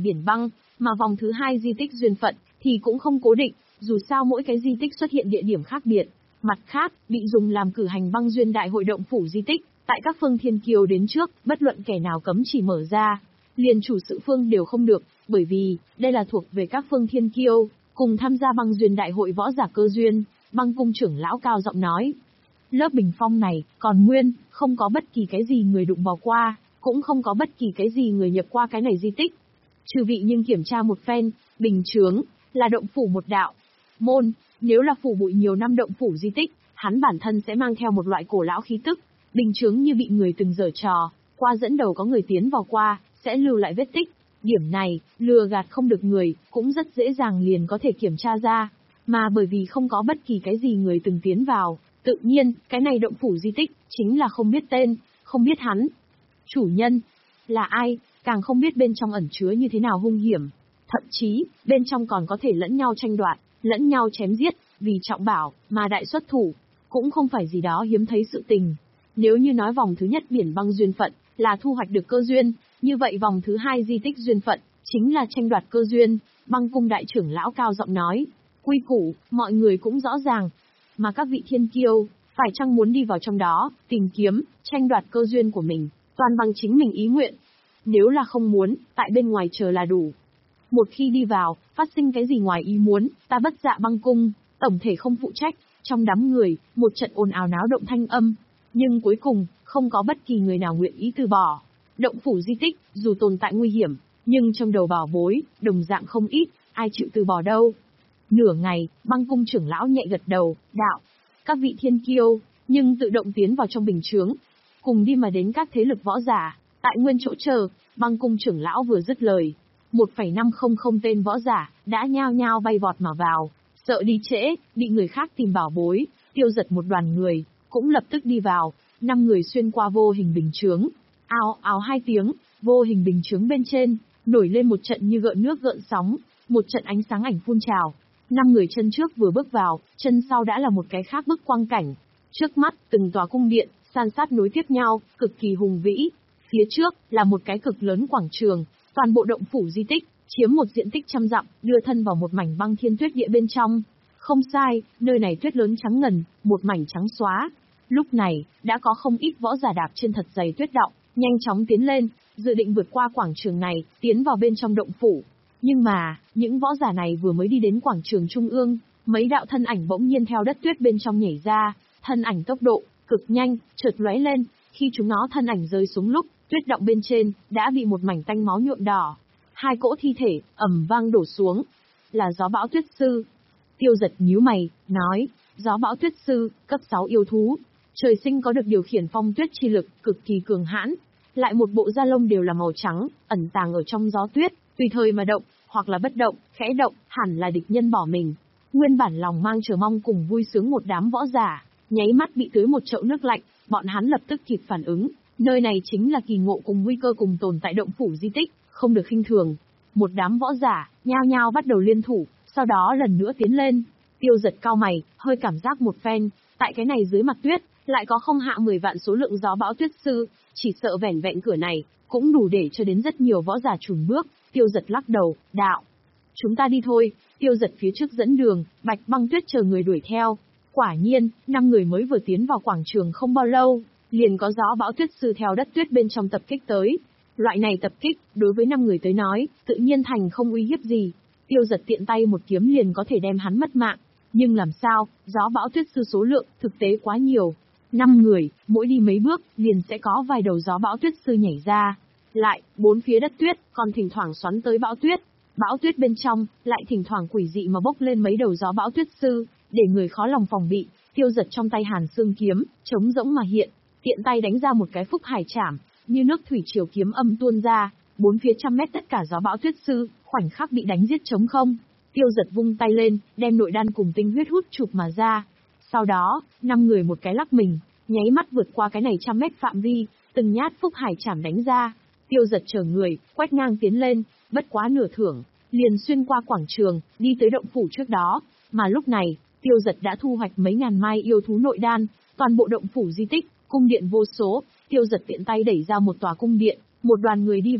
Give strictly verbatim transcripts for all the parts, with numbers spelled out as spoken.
biển băng, mà vòng thứ hai di tích duyên phận thì cũng không cố định, dù sao mỗi cái di tích xuất hiện địa điểm khác biệt. Mặt khác, bị dùng làm cử hành băng duyên đại hội động phủ di tích, tại các phương thiên kiêu đến trước, bất luận kẻ nào cấm chỉ mở ra, liền chủ sự phương đều không được, bởi vì, đây là thuộc về các phương thiên kiêu, cùng tham gia băng duyên đại hội võ giả cơ duyên. Băng cung trưởng lão cao giọng nói. Lớp bình phong này, còn nguyên, không có bất kỳ cái gì người đụng vào qua, cũng không có bất kỳ cái gì người nhập qua cái này di tích. Trừ vị nhưng kiểm tra một phen, bình chướng, là động phủ một đạo. Môn, nếu là phủ bụi nhiều năm động phủ di tích, hắn bản thân sẽ mang theo một loại cổ lão khí tức. Bình chướng như bị người từng giở trò, qua dẫn đầu có người tiến vào qua, sẽ lưu lại vết tích. Điểm này, lừa gạt không được người, cũng rất dễ dàng liền có thể kiểm tra ra. Mà bởi vì không có bất kỳ cái gì người từng tiến vào, tự nhiên, cái này động phủ di tích, chính là không biết tên, không biết hắn. Chủ nhân, là ai, càng không biết bên trong ẩn chứa như thế nào hung hiểm. Thậm chí, bên trong còn có thể lẫn nhau tranh đoạt, lẫn nhau chém giết, vì trọng bảo, mà đại xuất thủ. Cũng không phải gì đó hiếm thấy sự tình. Nếu như nói vòng thứ nhất biển băng duyên phận, là thu hoạch được cơ duyên, như vậy vòng thứ hai di tích duyên phận, chính là tranh đoạt cơ duyên. Băng cung đại trưởng lão cao giọng nói. Quy củ, mọi người cũng rõ ràng. Mà các vị thiên kiêu, phải chăng muốn đi vào trong đó, tìm kiếm, tranh đoạt cơ duyên của mình, toàn bằng chính mình ý nguyện. Nếu là không muốn, tại bên ngoài chờ là đủ. Một khi đi vào, phát sinh cái gì ngoài ý muốn, ta bất dạ băng cung, tổng thể không phụ trách. Trong đám người, một trận ồn ào náo động thanh âm. Nhưng cuối cùng, không có bất kỳ người nào nguyện ý từ bỏ. Động phủ di tích, dù tồn tại nguy hiểm, nhưng trong đầu bảo bối, đồng dạng không ít, ai chịu từ bỏ đâu. Nửa ngày, băng cung trưởng lão nhẹ gật đầu, đạo. Các vị thiên kiêu, nhưng tự động tiến vào trong bình chướng. Cùng đi mà đến các thế lực võ giả, tại nguyên chỗ chờ, băng cung trưởng lão vừa dứt lời. một phẩy năm không không tên võ giả, đã nhao nhao bay vọt mà vào. Sợ đi trễ, bị người khác tìm bảo bối, tiêu giật một đoàn người, cũng lập tức đi vào. Năm người xuyên qua vô hình bình chướng. Ào ào hai tiếng, vô hình bình chướng bên trên, nổi lên một trận như gợn nước gợn sóng, một trận ánh sáng ảnh phun trào. Năm người chân trước vừa bước vào, chân sau đã là một cái khác bức quang cảnh. Trước mắt, từng tòa cung điện, san sát nối tiếp nhau, cực kỳ hùng vĩ. Phía trước, là một cái cực lớn quảng trường, toàn bộ động phủ di tích, chiếm một diện tích trăm dặm, đưa thân vào một mảnh băng thiên tuyết địa bên trong. Không sai, nơi này tuyết lớn trắng ngần, một mảnh trắng xóa. Lúc này, đã có không ít võ giả đạp trên thật dày tuyết đọng, nhanh chóng tiến lên, dự định vượt qua quảng trường này, tiến vào bên trong động phủ. Nhưng mà, những võ giả này vừa mới đi đến quảng trường trung ương, mấy đạo thân ảnh bỗng nhiên theo đất tuyết bên trong nhảy ra, thân ảnh tốc độ cực nhanh, chợt lóe lên, khi chúng nó thân ảnh rơi xuống lúc, tuyết động bên trên đã bị một mảnh tanh máu nhuộm đỏ. Hai cỗ thi thể ầm vang đổ xuống, là Gió Bão Tuyết Sư. Tiêu Giật nhíu mày, nói, Gió Bão Tuyết Sư, cấp sáu yêu thú, trời sinh có được điều khiển phong tuyết chi lực, cực kỳ cường hãn, lại một bộ da lông đều là màu trắng, ẩn tàng ở trong gió tuyết, tùy thời mà động, hoặc là bất động, khẽ động, hẳn là địch nhân bỏ mình. Nguyên bản lòng mang chờ mong cùng vui sướng một đám võ giả, nháy mắt bị tưới một chậu nước lạnh, bọn hắn lập tức kịp phản ứng, nơi này chính là kỳ ngộ cùng nguy cơ cùng tồn tại động phủ di tích, không được khinh thường. Một đám võ giả, nhao nhao bắt đầu liên thủ, sau đó lần nữa tiến lên. Tiêu Giật cao mày, hơi cảm giác một phen, tại cái này dưới mặt tuyết, lại có không hạ mười vạn số lượng Gió Bão Tuyết Sư, chỉ sợ vẻn vẹn cửa này, cũng đủ để cho đến rất nhiều võ giả chùn bước. Tiêu Giật lắc đầu, đạo. Chúng ta đi thôi. Tiêu Giật phía trước dẫn đường, Bạch Băng Tuyết chờ người đuổi theo. Quả nhiên, năm người mới vừa tiến vào quảng trường không bao lâu, liền có Gió Bão Tuyết Sư theo đất tuyết bên trong tập kích tới. Loại này tập kích, đối với năm người tới nói, tự nhiên thành không uy hiếp gì. Tiêu Giật tiện tay một kiếm liền có thể đem hắn mất mạng. Nhưng làm sao, Gió Bão Tuyết Sư số lượng, thực tế quá nhiều. Năm người, mỗi đi mấy bước, liền sẽ có vài đầu Gió Bão Tuyết Sư nhảy ra. Lại, bốn phía đất tuyết, còn thỉnh thoảng xoắn tới bão tuyết. Bão tuyết bên trong, lại thỉnh thoảng quỷ dị mà bốc lên mấy đầu Gió Bão Tuyết Sư, để người khó lòng phòng bị. Tiêu Giật trong tay Hàn Xương kiếm, trống rỗng mà hiện, tiện tay đánh ra một cái Phúc Hải Trảm, như nước thủy triều kiếm âm tuôn ra, bốn phía trăm mét tất cả Gió Bão Tuyết Sư, khoảnh khắc bị đánh giết trống không. Tiêu Giật vung tay lên, đem nội đan cùng tinh huyết hút chụp mà ra. Sau đó, năm người một cái lắc mình, nháy mắt vượt qua cái này trăm mét phạm vi, từng nhát Phúc Hải Trảm đánh ra. Tiêu Giật chờ người, quét ngang tiến lên, bất quá nửa thưởng, liền xuyên qua quảng trường, đi tới động phủ trước đó. Mà lúc này, Tiêu Giật đã thu hoạch mấy ngàn mai yêu thú nội đan, toàn bộ động phủ di tích, cung điện vô số. Tiêu Giật tiện tay đẩy ra một tòa cung điện, một đoàn người đi vào.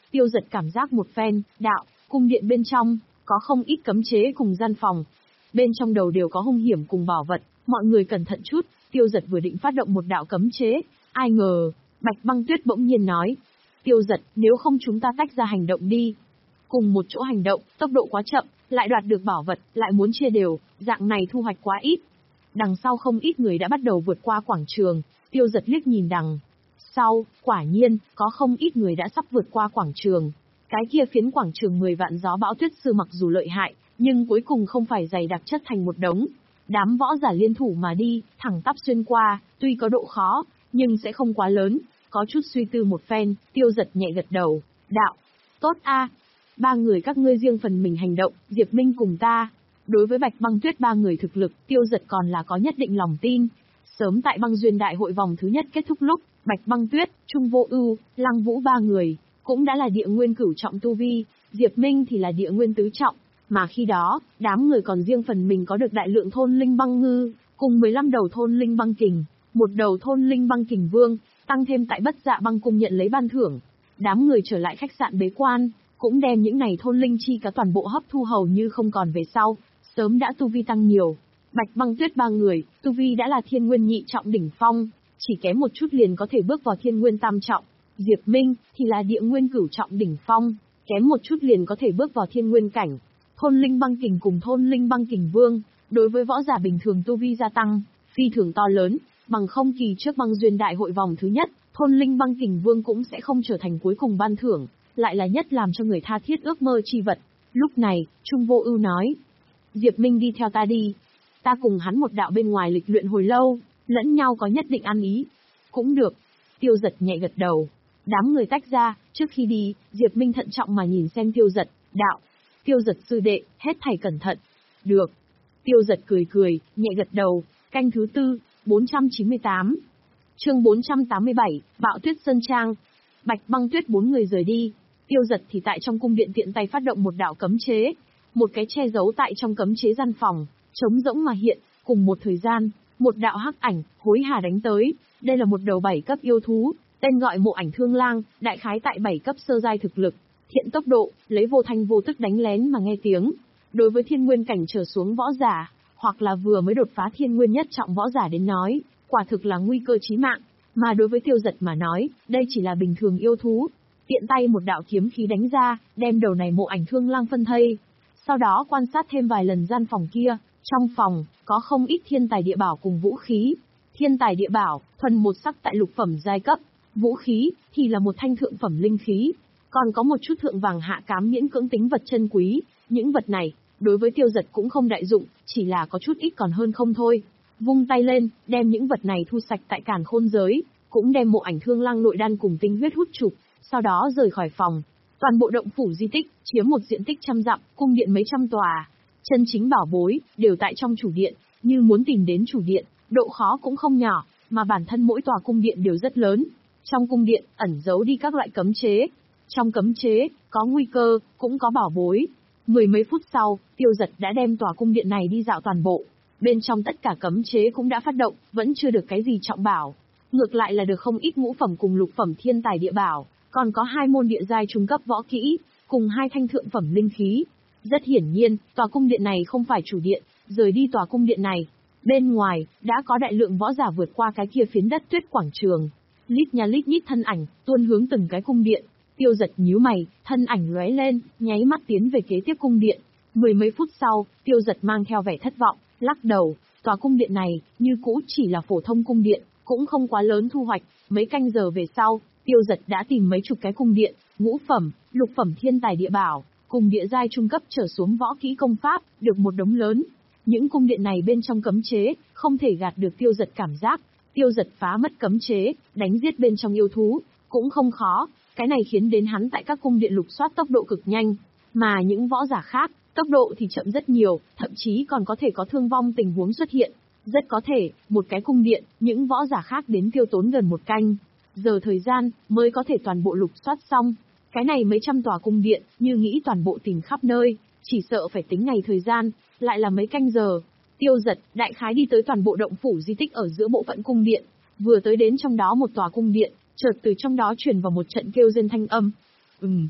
Tiêu Dật cảm giác một phen, đạo, cung điện bên trong, có không ít cấm chế cùng gian phòng. Bên trong đầu đều có hung hiểm cùng bảo vật, mọi người cẩn thận chút. Tiêu Dật vừa định phát động một đạo cấm chế, ai ngờ, Bạch Băng Tuyết bỗng nhiên nói. Tiêu Dật, nếu không chúng ta tách ra hành động đi. Cùng một chỗ hành động, tốc độ quá chậm, lại đoạt được bảo vật, lại muốn chia đều, dạng này thu hoạch quá ít. Đằng sau không ít người đã bắt đầu vượt qua quảng trường, Tiêu Dật liếc nhìn đằng sau, quả nhiên, có không ít người đã sắp vượt qua quảng trường. Cái kia phiến quảng trường mười vạn gió bão tuyết sư mặc dù lợi hại, nhưng cuối cùng không phải dày đặc chất thành một đống. Đám võ giả liên thủ mà đi, thẳng tắp xuyên qua, tuy có độ khó, nhưng sẽ không quá lớn. Có chút suy tư một phen, Tiêu Dật nhẹ gật đầu, đạo, tốt a, ba người các ngươi riêng phần mình hành động, Diệp Minh cùng ta. Đối với Bạch Băng Tuyết ba người thực lực, Tiêu Dật còn là có nhất định lòng tin. Sớm tại băng duyên đại hội vòng thứ nhất kết thúc lúc, Bạch Băng Tuyết, Trung Vô Ưu, Lăng Vũ ba người, cũng đã là địa nguyên cửu trọng tu vi, Diệp Minh thì là địa nguyên tứ trọng, mà khi đó, đám người còn riêng phần mình có được đại lượng thôn linh băng ngư, cùng mười lăm đầu thôn linh băng kình, một đầu thôn linh băng kình vương, tăng thêm tại Bất Dạ Băng cung nhận lấy ban thưởng. Đám người trở lại khách sạn bế quan, cũng đem những này thôn linh chi cá toàn bộ hấp thu hầu như không còn về sau, sớm đã tu vi tăng nhiều. Bạch Băng Tuyết ba người, tu vi đã là thiên nguyên nhị trọng đỉnh phong, chỉ kém một chút liền có thể bước vào thiên nguyên tam trọng. Diệp Minh thì là địa nguyên cửu trọng đỉnh phong, kém một chút liền có thể bước vào thiên nguyên cảnh. Thôn linh băng kình cùng thôn linh băng kình vương, đối với võ giả bình thường tu vi gia tăng, phi thường to lớn, bằng không kỳ trước băng duyên đại hội vòng thứ nhất, thôn linh băng kình vương cũng sẽ không trở thành cuối cùng ban thưởng, lại là nhất làm cho người tha thiết ước mơ chi vật. Lúc này, Trung Vô Ưu nói, Diệp Minh đi theo ta đi, ta cùng hắn một đạo bên ngoài lịch luyện hồi lâu, lẫn nhau có nhất định ăn ý. Cũng được. Tiêu Dật nhẹ gật đầu. Đám người tách ra, trước khi đi, Diệp Minh thận trọng mà nhìn xem Tiêu Dật, đạo. Tiêu Dật sư đệ, hết thảy cẩn thận. Được. Tiêu Dật cười cười, nhẹ gật đầu. Canh thứ tư, bốn trăm chín mươi tám. Chương bốn trăm tám mươi bảy, Bạo Tuyết Sơn Trang. Bạch Băng Tuyết bốn người rời đi. Tiêu Dật thì tại trong cung điện tiện tay phát động một đạo cấm chế. Một cái che giấu tại trong cấm chế gian phòng, trống rỗng mà hiện, cùng một thời gian, một đạo hắc ảnh, hối hả đánh tới. Đây là một đầu bảy cấp yêu thú, tên gọi Mộ Ảnh Thương Lang, đại khái tại bảy cấp sơ giai thực lực, thiện tốc độ, lấy vô thanh vô tức đánh lén mà nghe tiếng. Đối với thiên nguyên cảnh trở xuống võ giả, hoặc là vừa mới đột phá thiên nguyên nhất trọng võ giả đến nói, quả thực là nguy cơ chí mạng, mà đối với Tiêu Dật mà nói, đây chỉ là bình thường yêu thú. Tiện tay một đạo kiếm khí đánh ra, đem đầu này Mộ Ảnh Thương Lang phân thây. Sau đó quan sát thêm vài lần gian phòng kia, trong phòng, có không ít thiên tài địa bảo cùng vũ khí. Thiên tài địa bảo, thuần một sắc tại lục phẩm giai cấp, vũ khí, thì là một thanh thượng phẩm linh khí, còn có một chút thượng vàng hạ cám miễn cưỡng tính vật chân quý. Những vật này, đối với Tiêu Dật cũng không đại dụng, chỉ là có chút ít còn hơn không thôi. Vung tay lên, đem những vật này thu sạch tại Càn Khôn giới, cũng đem Mộ Ảnh Thương Lang nội đan cùng tinh huyết hút chụp, sau đó rời khỏi phòng. Toàn bộ động phủ di tích, chiếm một diện tích trăm dặm, cung điện mấy trăm tòa. Chân chính bảo bối, đều tại trong chủ điện, như muốn tìm đến chủ điện, độ khó cũng không nhỏ, mà bản thân mỗi tòa cung điện đều rất lớn. Trong cung điện, ẩn giấu đi các loại cấm chế. Trong cấm chế, có nguy cơ, cũng có bảo bối. Mười mấy phút sau, Tiêu Dật đã đem tòa cung điện này đi dạo toàn bộ. Bên trong tất cả cấm chế cũng đã phát động, vẫn chưa được cái gì trọng bảo. Ngược lại là được không ít ngũ phẩm cùng lục phẩm thiên tài địa bảo, còn có hai môn địa giai trung cấp võ kỹ, cùng hai thanh thượng phẩm linh khí. Rất hiển nhiên, tòa cung điện này không phải chủ điện, rời đi tòa cung điện này. Bên ngoài, đã có đại lượng võ giả vượt qua cái kia phiến đất tuyết quảng trường. Lít nha lít nhít thân ảnh, tuôn hướng từng cái cung điện. Tiêu Dật nhíu mày, thân ảnh lóe lên, nháy mắt tiến về kế tiếp cung điện. Mười mấy phút sau, Tiêu Dật mang theo vẻ thất vọng, lắc đầu. Tòa cung điện này, như cũ chỉ là phổ thông cung điện, cũng không quá lớn thu hoạch. Mấy canh giờ về sau, Tiêu Dật đã tìm mấy chục cái cung điện, ngũ phẩm, lục phẩm thiên tài địa bảo, cùng địa giai trung cấp trở xuống võ kỹ công pháp, được một đống lớn. Những cung điện này bên trong cấm chế, không thể gạt được Tiêu Dật cảm giác. Tiêu Dật phá mất cấm chế, đánh giết bên trong yêu thú, cũng không khó. Cái này khiến đến hắn tại các cung điện lục soát tốc độ cực nhanh, mà những võ giả khác, tốc độ thì chậm rất nhiều, thậm chí còn có thể có thương vong tình huống xuất hiện. Rất có thể, một cái cung điện, những võ giả khác đến tiêu tốn gần một canh giờ thời gian, mới có thể toàn bộ lục soát xong. Cái này mấy trăm tòa cung điện, như nghĩ toàn bộ tìm khắp nơi, chỉ sợ phải tính ngày thời gian, lại là mấy canh giờ. Tiêu Dật, đại khái đi tới toàn bộ động phủ di tích ở giữa bộ phận cung điện, vừa tới đến trong đó một tòa cung điện, chợt từ trong đó truyền vào một trận kêu rên thanh âm. Ừm,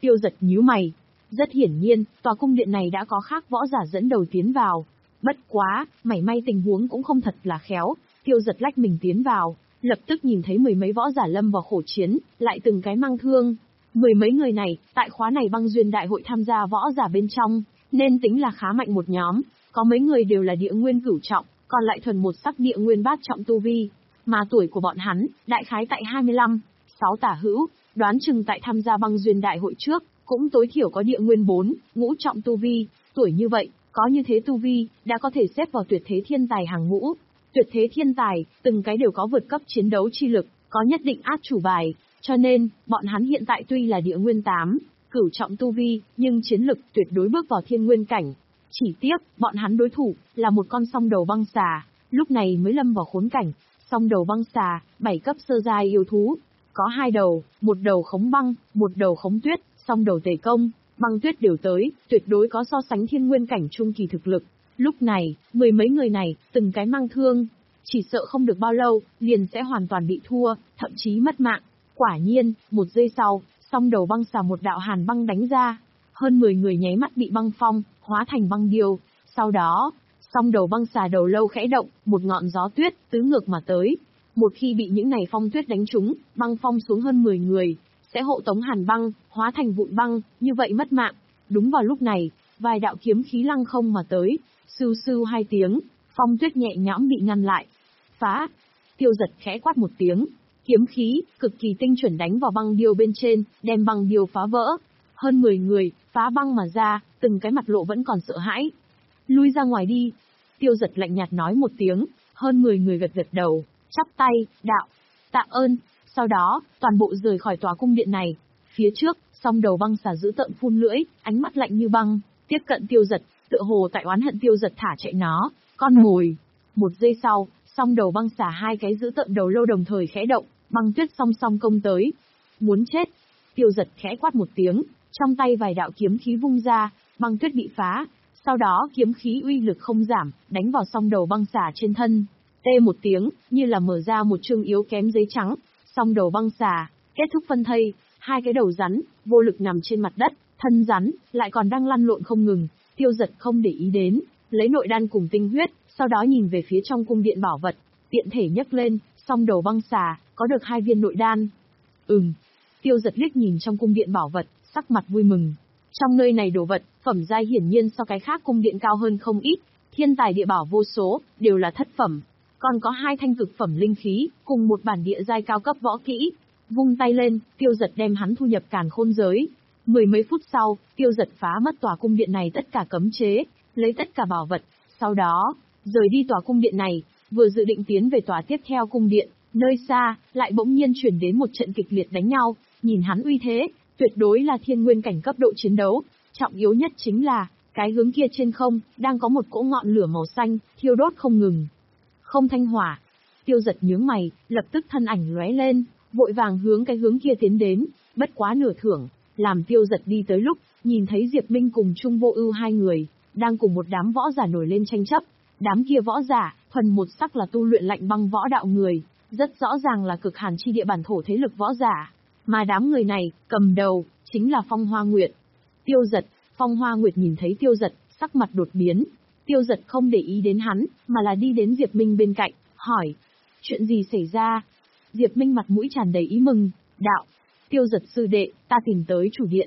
Tiêu Giật nhíu mày. Rất hiển nhiên, tòa cung điện này đã có khác võ giả dẫn đầu tiến vào. Bất quá, mảy may tình huống cũng không thật là khéo, Tiêu Giật lách mình tiến vào, lập tức nhìn thấy mười mấy võ giả lâm vào khổ chiến, lại từng cái mang thương. Mười mấy người này, tại khóa này băng duyên đại hội tham gia võ giả bên trong, nên tính là khá mạnh một nhóm, có mấy người đều là địa nguyên cửu trọng, còn lại thuần một sắc địa nguyên bát trọng tu vi. Mà tuổi của bọn hắn, đại khái tại hai mươi lăm, sáu tả hữu, đoán chừng tại tham gia băng duyên đại hội trước, cũng tối thiểu có địa nguyên bốn, ngũ trọng tu vi, tuổi như vậy, có như thế tu vi, đã có thể xếp vào tuyệt thế thiên tài hàng ngũ. Tuyệt thế thiên tài, từng cái đều có vượt cấp chiến đấu chi lực, có nhất định át chủ bài, cho nên, bọn hắn hiện tại tuy là địa nguyên tám, cửu trọng tu vi, nhưng chiến lực tuyệt đối bước vào thiên nguyên cảnh. Chỉ tiếc, bọn hắn đối thủ, là một con song đầu băng xà, lúc này mới lâm vào khốn cảnh. Song đầu băng xà, bảy cấp sơ giai yêu thú, có hai đầu, một đầu khống băng, một đầu khống tuyết, song đầu tề công, băng tuyết đều tới, tuyệt đối có so sánh thiên nguyên cảnh trung kỳ thực lực. Lúc này, mười mấy người này, từng cái mang thương, chỉ sợ không được bao lâu, liền sẽ hoàn toàn bị thua, thậm chí mất mạng. Quả nhiên, một giây sau, song đầu băng xà một đạo hàn băng đánh ra, hơn mười người nháy mắt bị băng phong, hóa thành băng điêu. Sau đó, song đầu băng xà đầu lâu khẽ động, một ngọn gió tuyết tứ ngược mà tới. Một khi bị những này phong tuyết đánh trúng, băng phong xuống hơn mười người, sẽ hộ tống hàn băng, hóa thành vụn băng, như vậy mất mạng. Đúng vào lúc này, vài đạo kiếm khí lăng không mà tới, sưu sưu hai tiếng, phong tuyết nhẹ nhõm bị ngăn lại. Phá! Tiêu Giật khẽ quát một tiếng, kiếm khí, cực kỳ tinh chuẩn đánh vào băng điêu bên trên, đem băng điêu phá vỡ. Hơn mười người, phá băng mà ra, từng cái mặt lộ vẫn còn sợ hãi. Lui ra ngoài đi. Tiêu Giật lạnh nhạt nói một tiếng, hơn mười người gật gật đầu, chắp tay, đạo, tạ ơn. Sau đó, toàn bộ rời khỏi tòa cung điện này. Phía trước, song đầu băng xà giữ tợn phun lưỡi, ánh mắt lạnh như băng, tiếp cận Tiêu Giật, tựa hồ tại oán hận Tiêu Giật thả chạy nó, con mồi. Một giây sau, song đầu băng xà hai cái giữ tợn đầu lâu đồng thời khẽ động, băng tuyết song song công tới. Muốn chết. Tiêu Giật khẽ quát một tiếng, trong tay vài đạo kiếm khí vung ra, băng tuyết bị phá. Sau đó kiếm khí uy lực không giảm, đánh vào song đầu băng xà trên thân. Tê một tiếng, như là mở ra một chương yếu kém giấy trắng, song đầu băng xà, kết thúc phân thây, hai cái đầu rắn, vô lực nằm trên mặt đất, thân rắn, lại còn đang lăn lộn không ngừng. Tiêu Giật không để ý đến, lấy nội đan cùng tinh huyết, sau đó nhìn về phía trong cung điện bảo vật, tiện thể nhấc lên, song đầu băng xà, có được hai viên nội đan. Ừm. Tiêu Giật liếc nhìn trong cung điện bảo vật, sắc mặt vui mừng. Trong nơi này đồ vật, phẩm giai hiển nhiên so cái khác cung điện cao hơn không ít, thiên tài địa bảo vô số, đều là thất phẩm. Còn có hai thanh cực phẩm linh khí, cùng một bản địa giai cao cấp võ kỹ. Vung tay lên, Tiêu Giật đem hắn thu nhập càn khôn giới. Mười mấy phút sau, Tiêu Giật phá mất tòa cung điện này tất cả cấm chế, lấy tất cả bảo vật, sau đó, rời đi tòa cung điện này, vừa dự định tiến về tòa tiếp theo cung điện, nơi xa, lại bỗng nhiên chuyển đến một trận kịch liệt đánh nhau, nhìn hắn uy thế, tuyệt đối là thiên nguyên cảnh cấp độ chiến đấu, trọng yếu nhất chính là, cái hướng kia trên không, đang có một cỗ ngọn lửa màu xanh, thiêu đốt không ngừng. Không thanh hỏa. Tiêu Giật nhướng mày, lập tức thân ảnh lóe lên, vội vàng hướng cái hướng kia tiến đến, bất quá nửa thưởng, làm Tiêu Giật đi tới lúc, nhìn thấy Diệp Minh cùng Trung Vô Ưu hai người, đang cùng một đám võ giả nổi lên tranh chấp. Đám kia võ giả, thuần một sắc là tu luyện lạnh băng võ đạo người, rất rõ ràng là cực hàn chi địa bản thổ thế lực võ giả. Mà đám người này, cầm đầu, chính là Phong Hoa Nguyệt. Tiêu Giật, Phong Hoa Nguyệt nhìn thấy Tiêu Giật, sắc mặt đột biến. Tiêu Giật không để ý đến hắn, mà là đi đến Diệp Minh bên cạnh, hỏi. Chuyện gì xảy ra? Diệp Minh mặt mũi tràn đầy ý mừng, đạo. Tiêu Giật sư đệ, ta tìm tới chủ điện.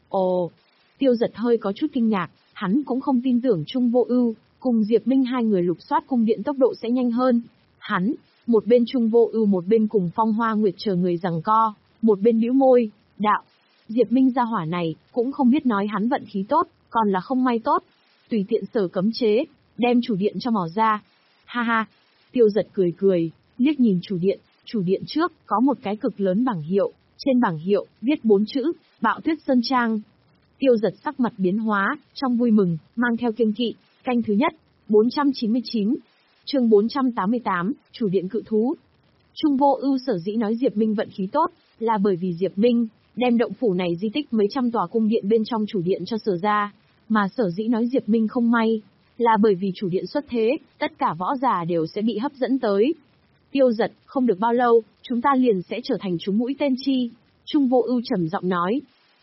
Ồ, Tiêu Giật hơi có chút kinh ngạc, hắn cũng không tin tưởng Trung Vô Ưu, cùng Diệp Minh hai người lục soát cung điện tốc độ sẽ nhanh hơn. Hắn, một bên Trung Vô Ưu một bên cùng Phong Hoa Nguyệt chờ người giằng co, một bên bĩu môi, đạo. Diệp Minh gia hỏa này, cũng không biết nói hắn vận khí tốt, còn là không may tốt. Tùy tiện sở cấm chế, đem chủ điện cho mò ra. Ha ha, Tiêu Giật cười cười, liếc nhìn chủ điện, chủ điện trước, có một cái cực lớn bảng hiệu, trên bảng hiệu, viết bốn chữ, Bạo Tuyết Sơn Trang. Tiêu Giật sắc mặt biến hóa, trong vui mừng, mang theo kiêng kỵ, canh thứ nhất, bốn trăm chín mươi chín, chương bốn trăm tám mươi tám, chủ điện cự thú. Trung Vô Ưu sở dĩ nói Diệp Minh vận khí tốt, là bởi vì Diệp Minh đem động phủ này di tích mấy trăm tòa cung điện bên trong chủ điện cho Sở ra, mà sở dĩ nói Diệp Minh không may, là bởi vì chủ điện xuất thế, tất cả võ giả đều sẽ bị hấp dẫn tới. Tiêu Giật, không được bao lâu, chúng ta liền sẽ trở thành chúng mũi tên chi. Trung Vô Ưu trầm giọng nói.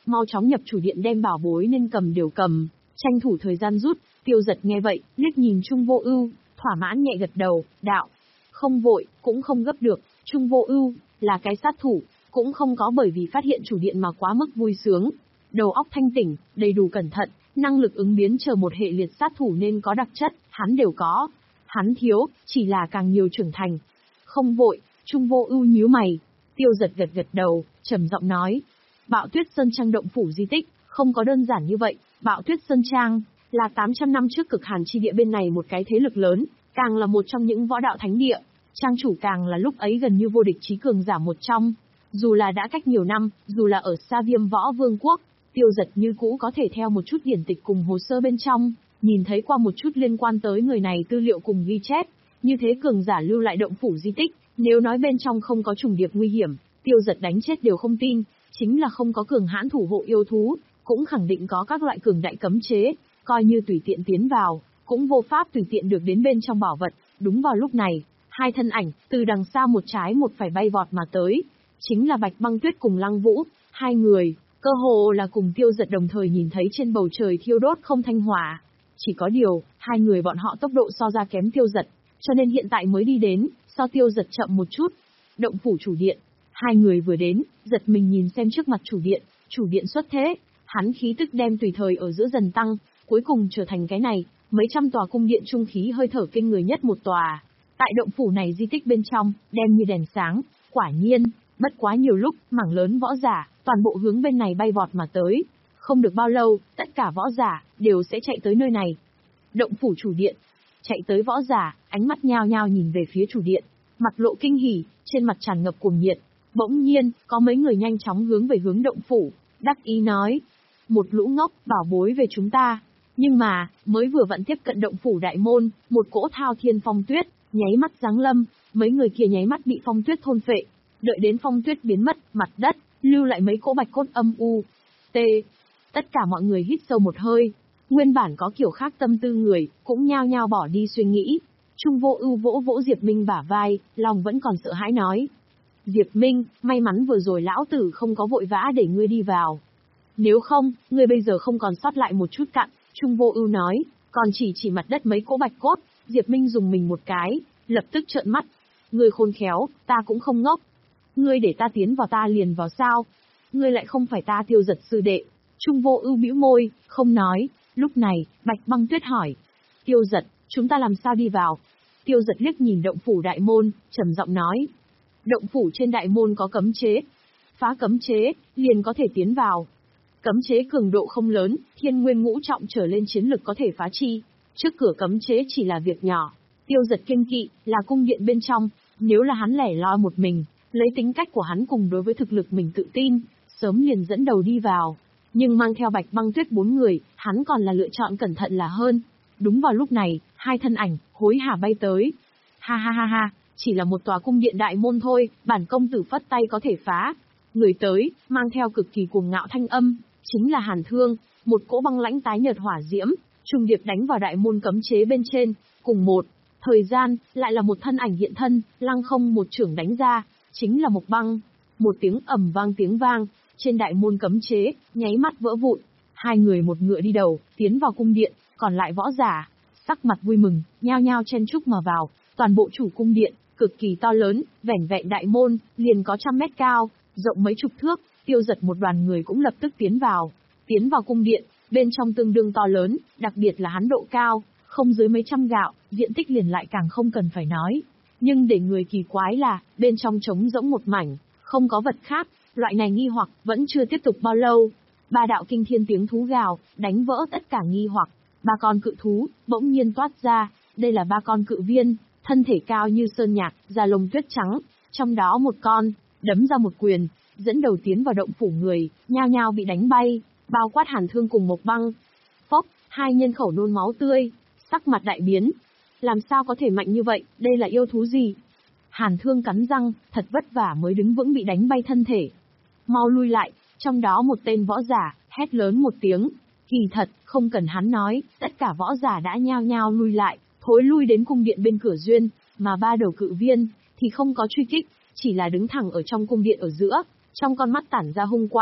mau chóng nhập chủ điện đem bảo bối nên cầm đều cầm, tranh thủ thời gian rút. Tiêu Giật nghe vậy, liếc nhìn Trung Vô Ưu, thỏa mãn nhẹ gật đầu, đạo: "Không vội, cũng không gấp được." Trung Vô Ưu là cái sát thủ, cũng không có bởi vì phát hiện chủ điện mà quá mức vui sướng. Đầu óc thanh tỉnh, đầy đủ cẩn thận, năng lực ứng biến chờ một hệ liệt sát thủ nên có đặc chất, hắn đều có. Hắn thiếu, chỉ là càng nhiều trưởng thành. Không vội, Trung Vô Ưu nhíu mày. Tiêu Giật gật gật đầu, trầm giọng nói: Bạo Tuyết Sơn Trang động phủ di tích, không có đơn giản như vậy. Bạo Tuyết Sơn Trang là tám trăm năm trước cực hàn chi địa bên này một cái thế lực lớn, càng là một trong những võ đạo thánh địa. Trang chủ càng là lúc ấy gần như vô địch chí cường giả một trong. Dù là đã cách nhiều năm, dù là ở xa Viêm Võ Vương quốc, Tiêu Giật như cũ có thể theo một chút điển tịch cùng hồ sơ bên trong, nhìn thấy qua một chút liên quan tới người này tư liệu cùng ghi chép. Như thế cường giả lưu lại động phủ di tích, nếu nói bên trong không có trùng điệp nguy hiểm, Tiêu Giật đánh chết đều không tin. Chính là không có cường hãn thủ hộ yêu thú, cũng khẳng định có các loại cường đại cấm chế, coi như tùy tiện tiến vào, cũng vô pháp tùy tiện được đến bên trong bảo vật. Đúng vào lúc này, hai thân ảnh, từ đằng xa một trái một phải bay vọt mà tới. Chính là Bạch Băng Tuyết cùng Lăng Vũ, hai người, cơ hồ là cùng Tiêu Giật đồng thời nhìn thấy trên bầu trời thiêu đốt không thanh hỏa. Chỉ có điều, hai người bọn họ tốc độ so ra kém Tiêu Giật, cho nên hiện tại mới đi đến, so Tiêu Giật chậm một chút. Động phủ chủ điện, hai người vừa đến, giật mình nhìn xem trước mặt chủ điện, chủ điện xuất thế, hắn khí tức đem tùy thời ở giữa dần tăng, cuối cùng trở thành cái này, mấy trăm tòa cung điện trung khí hơi thở kinh người nhất một tòa. Tại động phủ này di tích bên trong, đem như đèn sáng, quả nhiên, bất quá nhiều lúc, mảng lớn võ giả, toàn bộ hướng bên này bay vọt mà tới. Không được bao lâu, tất cả võ giả, đều sẽ chạy tới nơi này. Động phủ chủ điện, chạy tới võ giả, ánh mắt nhao nhao nhìn về phía chủ điện, mặt lộ kinh hỉ, trên mặt tràn ngập cuồng nhiệt. Bỗng nhiên, có mấy người nhanh chóng hướng về hướng động phủ, đắc ý nói: Một lũ ngốc, bảo bối về chúng ta. Nhưng mà, mới vừa vặn tiếp cận động phủ đại môn, một cỗ thao thiên phong tuyết, nháy mắt giáng lâm, mấy người kia nháy mắt bị phong tuyết thôn phệ. Đợi đến phong tuyết biến mất, mặt đất, lưu lại mấy cỗ bạch cốt âm u. T. Tất cả mọi người hít sâu một hơi. Nguyên bản có kiểu khác tâm tư người, cũng nhao nhao bỏ đi suy nghĩ. Trung Vô Ưu vỗ vỗ Diệp Minh bả vai, lòng vẫn còn sợ hãi nói: Diệp Minh, may mắn vừa rồi lão tử không có vội vã để ngươi đi vào. Nếu không, ngươi bây giờ không còn sót lại một chút cặn. Trung Vô Ưu nói, còn chỉ chỉ mặt đất mấy cỗ bạch cốt. Diệp Minh dùng mình một cái, lập tức trợn mắt. Ngươi khôn khéo, ta cũng không ngốc. Ngươi để ta tiến vào ta liền vào sao? Ngươi lại không phải ta Tiêu Giật sư đệ. Trung Vô Ưu bĩu môi, không nói. Lúc này, Bạch Băng Tuyết hỏi: Tiêu Giật, chúng ta làm sao đi vào? Tiêu Giật liếc nhìn động phủ đại môn, trầm giọng nói: Động phủ trên đại môn có cấm chế. Phá cấm chế, liền có thể tiến vào. Cấm chế cường độ không lớn, thiên nguyên ngũ trọng trở lên chiến lực có thể phá chi. Trước cửa cấm chế chỉ là việc nhỏ. Tiêu Giật kiêng kỵ, là cung điện bên trong. Nếu là hắn lẻ loi một mình, lấy tính cách của hắn cùng đối với thực lực mình tự tin, sớm liền dẫn đầu đi vào. Nhưng mang theo Bạch Băng Tuyết bốn người, hắn còn là lựa chọn cẩn thận là hơn. Đúng vào lúc này, hai thân ảnh, hối hả bay tới. Ha ha ha ha, chỉ là một tòa cung điện đại môn thôi, bản công tử phất tay có thể phá. Người tới, mang theo cực kỳ cuồng ngạo thanh âm, chính là Hàn Thương, một cỗ băng lãnh tái nhợt hỏa diễm, trùng điệp đánh vào đại môn cấm chế bên trên, cùng một thời gian, lại là một thân ảnh hiện thân, lăng không một chưởng đánh ra, chính là Mộc Băng. Một tiếng ầm vang tiếng vang, trên đại môn cấm chế, nháy mắt vỡ vụn. Hai người một ngựa đi đầu, tiến vào cung điện, còn lại võ giả, sắc mặt vui mừng, nhao nhao chen chúc mà vào. Toàn bộ chủ cung điện, cực kỳ to lớn, vẻn vẹn đại môn, liền có trăm mét cao, rộng mấy chục thước. Tiêu Giật một đoàn người cũng lập tức tiến vào. Tiến vào cung điện, bên trong tương đương to lớn, đặc biệt là hắn độ cao, không dưới mấy trăm gạo, diện tích liền lại càng không cần phải nói. Nhưng để người kỳ quái là, bên trong trống rỗng một mảnh, không có vật khác. Loại này nghi hoặc vẫn chưa tiếp tục bao lâu. Ba đạo kinh thiên tiếng thú gào, đánh vỡ tất cả nghi hoặc. Ba con cự thú, bỗng nhiên toát ra. Đây là ba con cự viên, thân thể cao như sơn nhạc, da lông tuyết trắng. Trong đó một con, đấm ra một quyền, dẫn đầu tiến vào động phủ người, nhao nhao bị đánh bay, bao quát Hàn Thương cùng Mộc Băng. Phốc, hai nhân khẩu nôn máu tươi, sắc mặt đại biến. Làm sao có thể mạnh như vậy, đây là yêu thú gì? Hàn Thương cắn răng, thật vất vả mới đứng vững bị đánh bay thân thể. Mau lui lại, trong đó một tên võ giả, hét lớn một tiếng. Kỳ thật, không cần hắn nói, tất cả võ giả đã nhao nhao lui lại, thối lui đến cung điện bên cửa duyên, mà ba đầu cự viên, thì không có truy kích, chỉ là đứng thẳng ở trong cung điện ở giữa, trong con mắt tản ra hung quang,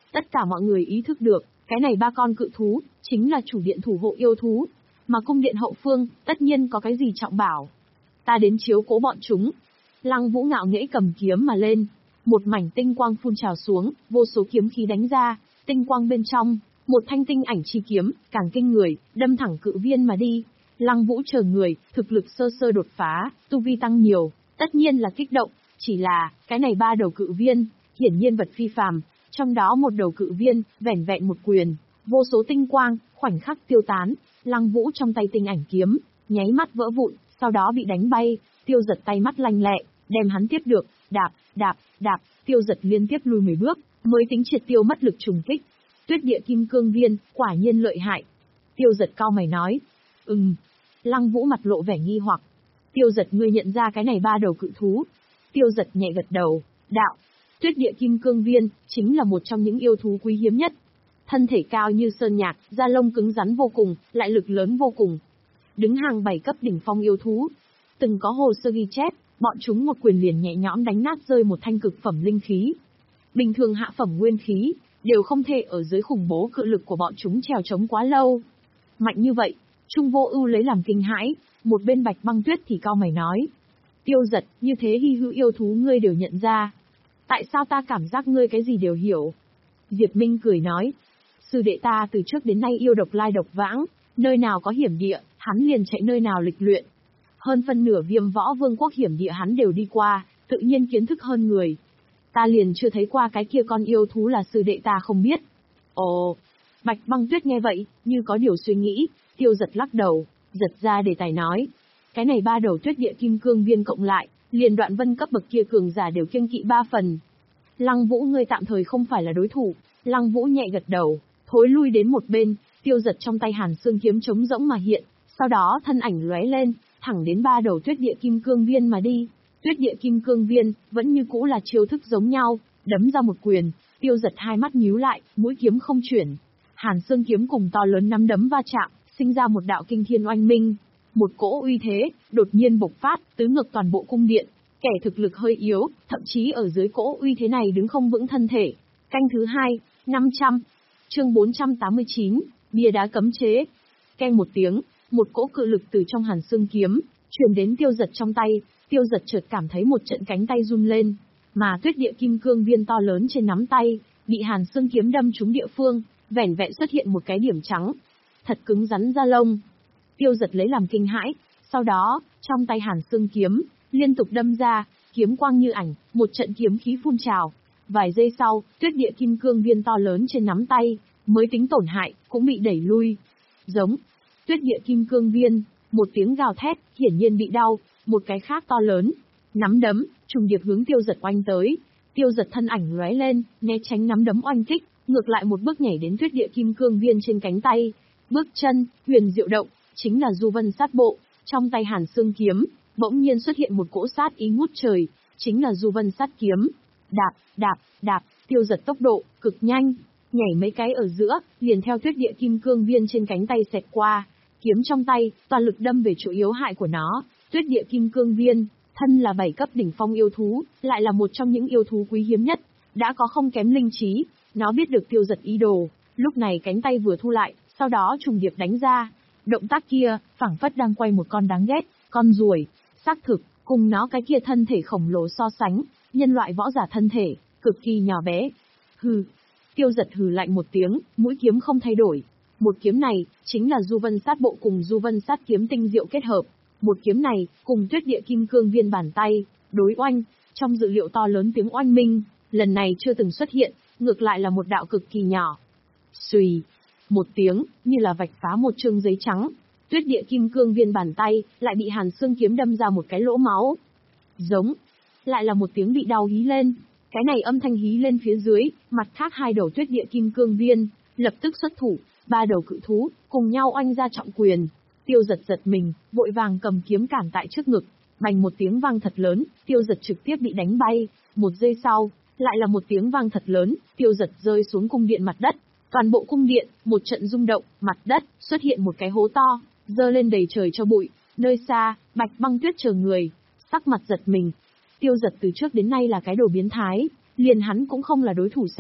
tất cả mọi người ý thức được, cái này ba con cự thú, chính là chủ điện thủ hộ yêu thú. Mà cung điện hậu phương, tất nhiên có cái gì trọng bảo. Ta đến chiếu cố bọn chúng. Lăng Vũ ngạo nghễ cầm kiếm mà lên. Một mảnh tinh quang phun trào xuống, vô số kiếm khí đánh ra, tinh quang bên trong, một thanh tinh ảnh chi kiếm, càng kinh người, đâm thẳng cự viên mà đi. Lăng Vũ chờ người, thực lực sơ sơ đột phá, tu vi tăng nhiều, tất nhiên là kích động, chỉ là, cái này ba đầu cự viên, hiển nhiên vật phi phàm, trong đó một đầu cự viên, vẻn vẹn một quyền, vô số tinh quang, khoảnh khắc tiêu tán, Lăng Vũ trong tay tinh ảnh kiếm, nháy mắt vỡ vụn, sau đó bị đánh bay, Tiêu Giật tay mắt lanh lẹ, đem hắn tiếp được, đạp, đạp, đạp, Tiêu Giật liên tiếp lùi mười bước, mới tính triệt tiêu mất lực trùng kích. Tuyết địa kim cương viên, quả nhiên lợi hại. Tiêu Giật cau mày nói, ừm. Lăng Vũ mặt lộ vẻ nghi hoặc. Tiêu Giật ngươi nhận ra cái này ba đầu cự thú. Tiêu Giật nhẹ gật đầu, đạo. Tuyết địa kim cương viên, chính là một trong những yêu thú quý hiếm nhất. Thân thể cao như sơn nhạc, da lông cứng rắn vô cùng, lại lực lớn vô cùng. Đứng hàng bảy cấp đỉnh phong yêu thú. Từng có hồ sơ ghi chép, bọn chúng một quyền liền nhẹ nhõm đánh nát rơi một thanh cực phẩm linh khí. Bình thường hạ phẩm nguyên khí, đều không thể ở dưới khủng bố cự lực của bọn chúng trèo trống quá lâu. Mạnh như vậy, Trung Vô Ưu lấy làm kinh hãi, một bên Bạch Băng Tuyết thì cau mày nói. Tiêu Giật, như thế hy hữu yêu thú ngươi đều nhận ra. Tại sao ta cảm giác ngươi cái gì đều hiểu? Diệp Minh cười nói. Sư đệ ta từ trước đến nay yêu độc lai độc vãng, nơi nào có hiểm địa, hắn liền chạy nơi nào lịch luyện. Hơn phân nửa Viêm Võ Vương quốc hiểm địa hắn đều đi qua, tự nhiên kiến thức hơn người. Ta liền chưa thấy qua cái kia con yêu thú là sư đệ ta không biết. Ồ, Bạch Băng Tuyết nghe vậy, như có điều suy nghĩ, Tiêu Giật lắc đầu, giật ra đề tài nói. Cái này ba đầu tuyết địa kim cương viên cộng lại, liền đoạn vân cấp bậc kia cường giả đều kiêng kỵ ba phần. Lăng Vũ ngươi tạm thời không phải là đối thủ, Lăng Vũ nhẹ gật đầu, thối lui đến một bên, Tiêu Giật trong tay Hàn Xương kiếm trống rỗng mà hiện, sau đó thân ảnh lóe lên, thẳng đến ba đầu tuyết địa kim cương viên mà đi. Tuyết địa kim cương viên, vẫn như cũ là chiêu thức giống nhau, đấm ra một quyền, Tiêu Giật hai mắt nhíu lại, mũi kiếm không chuyển. Hàn Xương kiếm cùng to lớn nắm đấm va chạm, sinh ra một đạo kinh thiên oanh minh. Một cỗ uy thế, đột nhiên bộc phát, tứ ngược toàn bộ cung điện. Kẻ thực lực hơi yếu, thậm chí ở dưới cỗ uy thế này đứng không vững thân thể. Canh thứ hai, năm trăm. Chương bốn trăm tám mươi chín, bia đá cấm chế. Keng một tiếng, một cỗ cự lực từ trong Hàn Xương kiếm, truyền đến Tiêu Giật trong tay. Tiêu Giật chợt cảm thấy một trận cánh tay run lên, mà tuyết địa kim cương viên to lớn trên nắm tay, bị Hàn Xương kiếm đâm trúng địa phương, vẻn vẹn xuất hiện một cái điểm trắng. Thật cứng rắn da lông. Tiêu Giật lấy làm kinh hãi, sau đó, trong tay Hàn Xương kiếm, liên tục đâm ra, kiếm quang như ảnh, một trận kiếm khí phun trào. Vài giây sau, tuyết địa kim cương viên to lớn trên nắm tay, mới tính tổn hại, cũng bị đẩy lui. Giống, tuyết địa kim cương viên, một tiếng gào thét, hiển nhiên bị đau, một cái khác to lớn, nắm đấm, trùng điệp hướng Tiêu Giật oanh tới. Tiêu Giật thân ảnh lóe lên, né tránh nắm đấm oanh kích, ngược lại một bước nhảy đến tuyết địa kim cương viên trên cánh tay. Bước chân, huyền diệu động, chính là Du Vân Sát Bộ, trong tay Hàn Xương kiếm, bỗng nhiên xuất hiện một cỗ sát ý ngút trời, chính là Du Vân Sát kiếm. Đạp, đạp, đạp, Tiêu Giật tốc độ cực nhanh, nhảy mấy cái ở giữa, liền theo tuyết địa kim cương viên trên cánh tay xẹt qua, kiếm trong tay, toàn lực đâm về chỗ yếu hại của nó. Tuyết địa kim cương viên, thân là bảy cấp đỉnh phong yêu thú, lại là một trong những yêu thú quý hiếm nhất, đã có không kém linh trí, nó biết được Tiêu Giật ý đồ, lúc này cánh tay vừa thu lại, sau đó trùng điệp đánh ra. Động tác kia, phảng phất đang quay một con đáng ghét, con ruồi. Xác thực, cùng nó cái kia thân thể khổng lồ so sánh, nhân loại võ giả thân thể, cực kỳ nhỏ bé. Hừ. Tiêu Giật hừ lạnh một tiếng, mũi kiếm không thay đổi. Một kiếm này, chính là Du Vân Sát Bộ cùng Du Vân Sát kiếm tinh diệu kết hợp. Một kiếm này, cùng tuyết địa kim cương viên bàn tay, đối oanh, trong dự liệu to lớn tiếng oanh minh, lần này chưa từng xuất hiện, ngược lại là một đạo cực kỳ nhỏ. Xùy. Một tiếng, như là vạch phá một chương giấy trắng. Tuyết địa kim cương viên bàn tay, lại bị Hàn Xương kiếm đâm ra một cái lỗ máu. Giống. Lại là một tiếng bị đau hí lên. Cái này âm thanh hí lên phía dưới, mặt khác hai đầu tuyết địa kim cương viên, lập tức xuất thủ, ba đầu cự thú, cùng nhau oanh ra trọng quyền. Tiêu Giật giật mình, vội vàng cầm kiếm cản tại trước ngực. Bành một tiếng vang thật lớn, Tiêu Giật trực tiếp bị đánh bay. Một giây sau, lại là một tiếng vang thật lớn, Tiêu Giật rơi xuống cung điện mặt đất. Toàn bộ cung điện, một trận rung động, mặt đất, xuất hiện một cái hố to, dơ lên đầy trời cho bụi. Nơi xa, Bạch Băng Tuyết chờ người, sắc mặt giật mình. Tiêu Giật từ trước đến nay là cái đồ biến thái, liền hắn cũng không là đối thủ sao?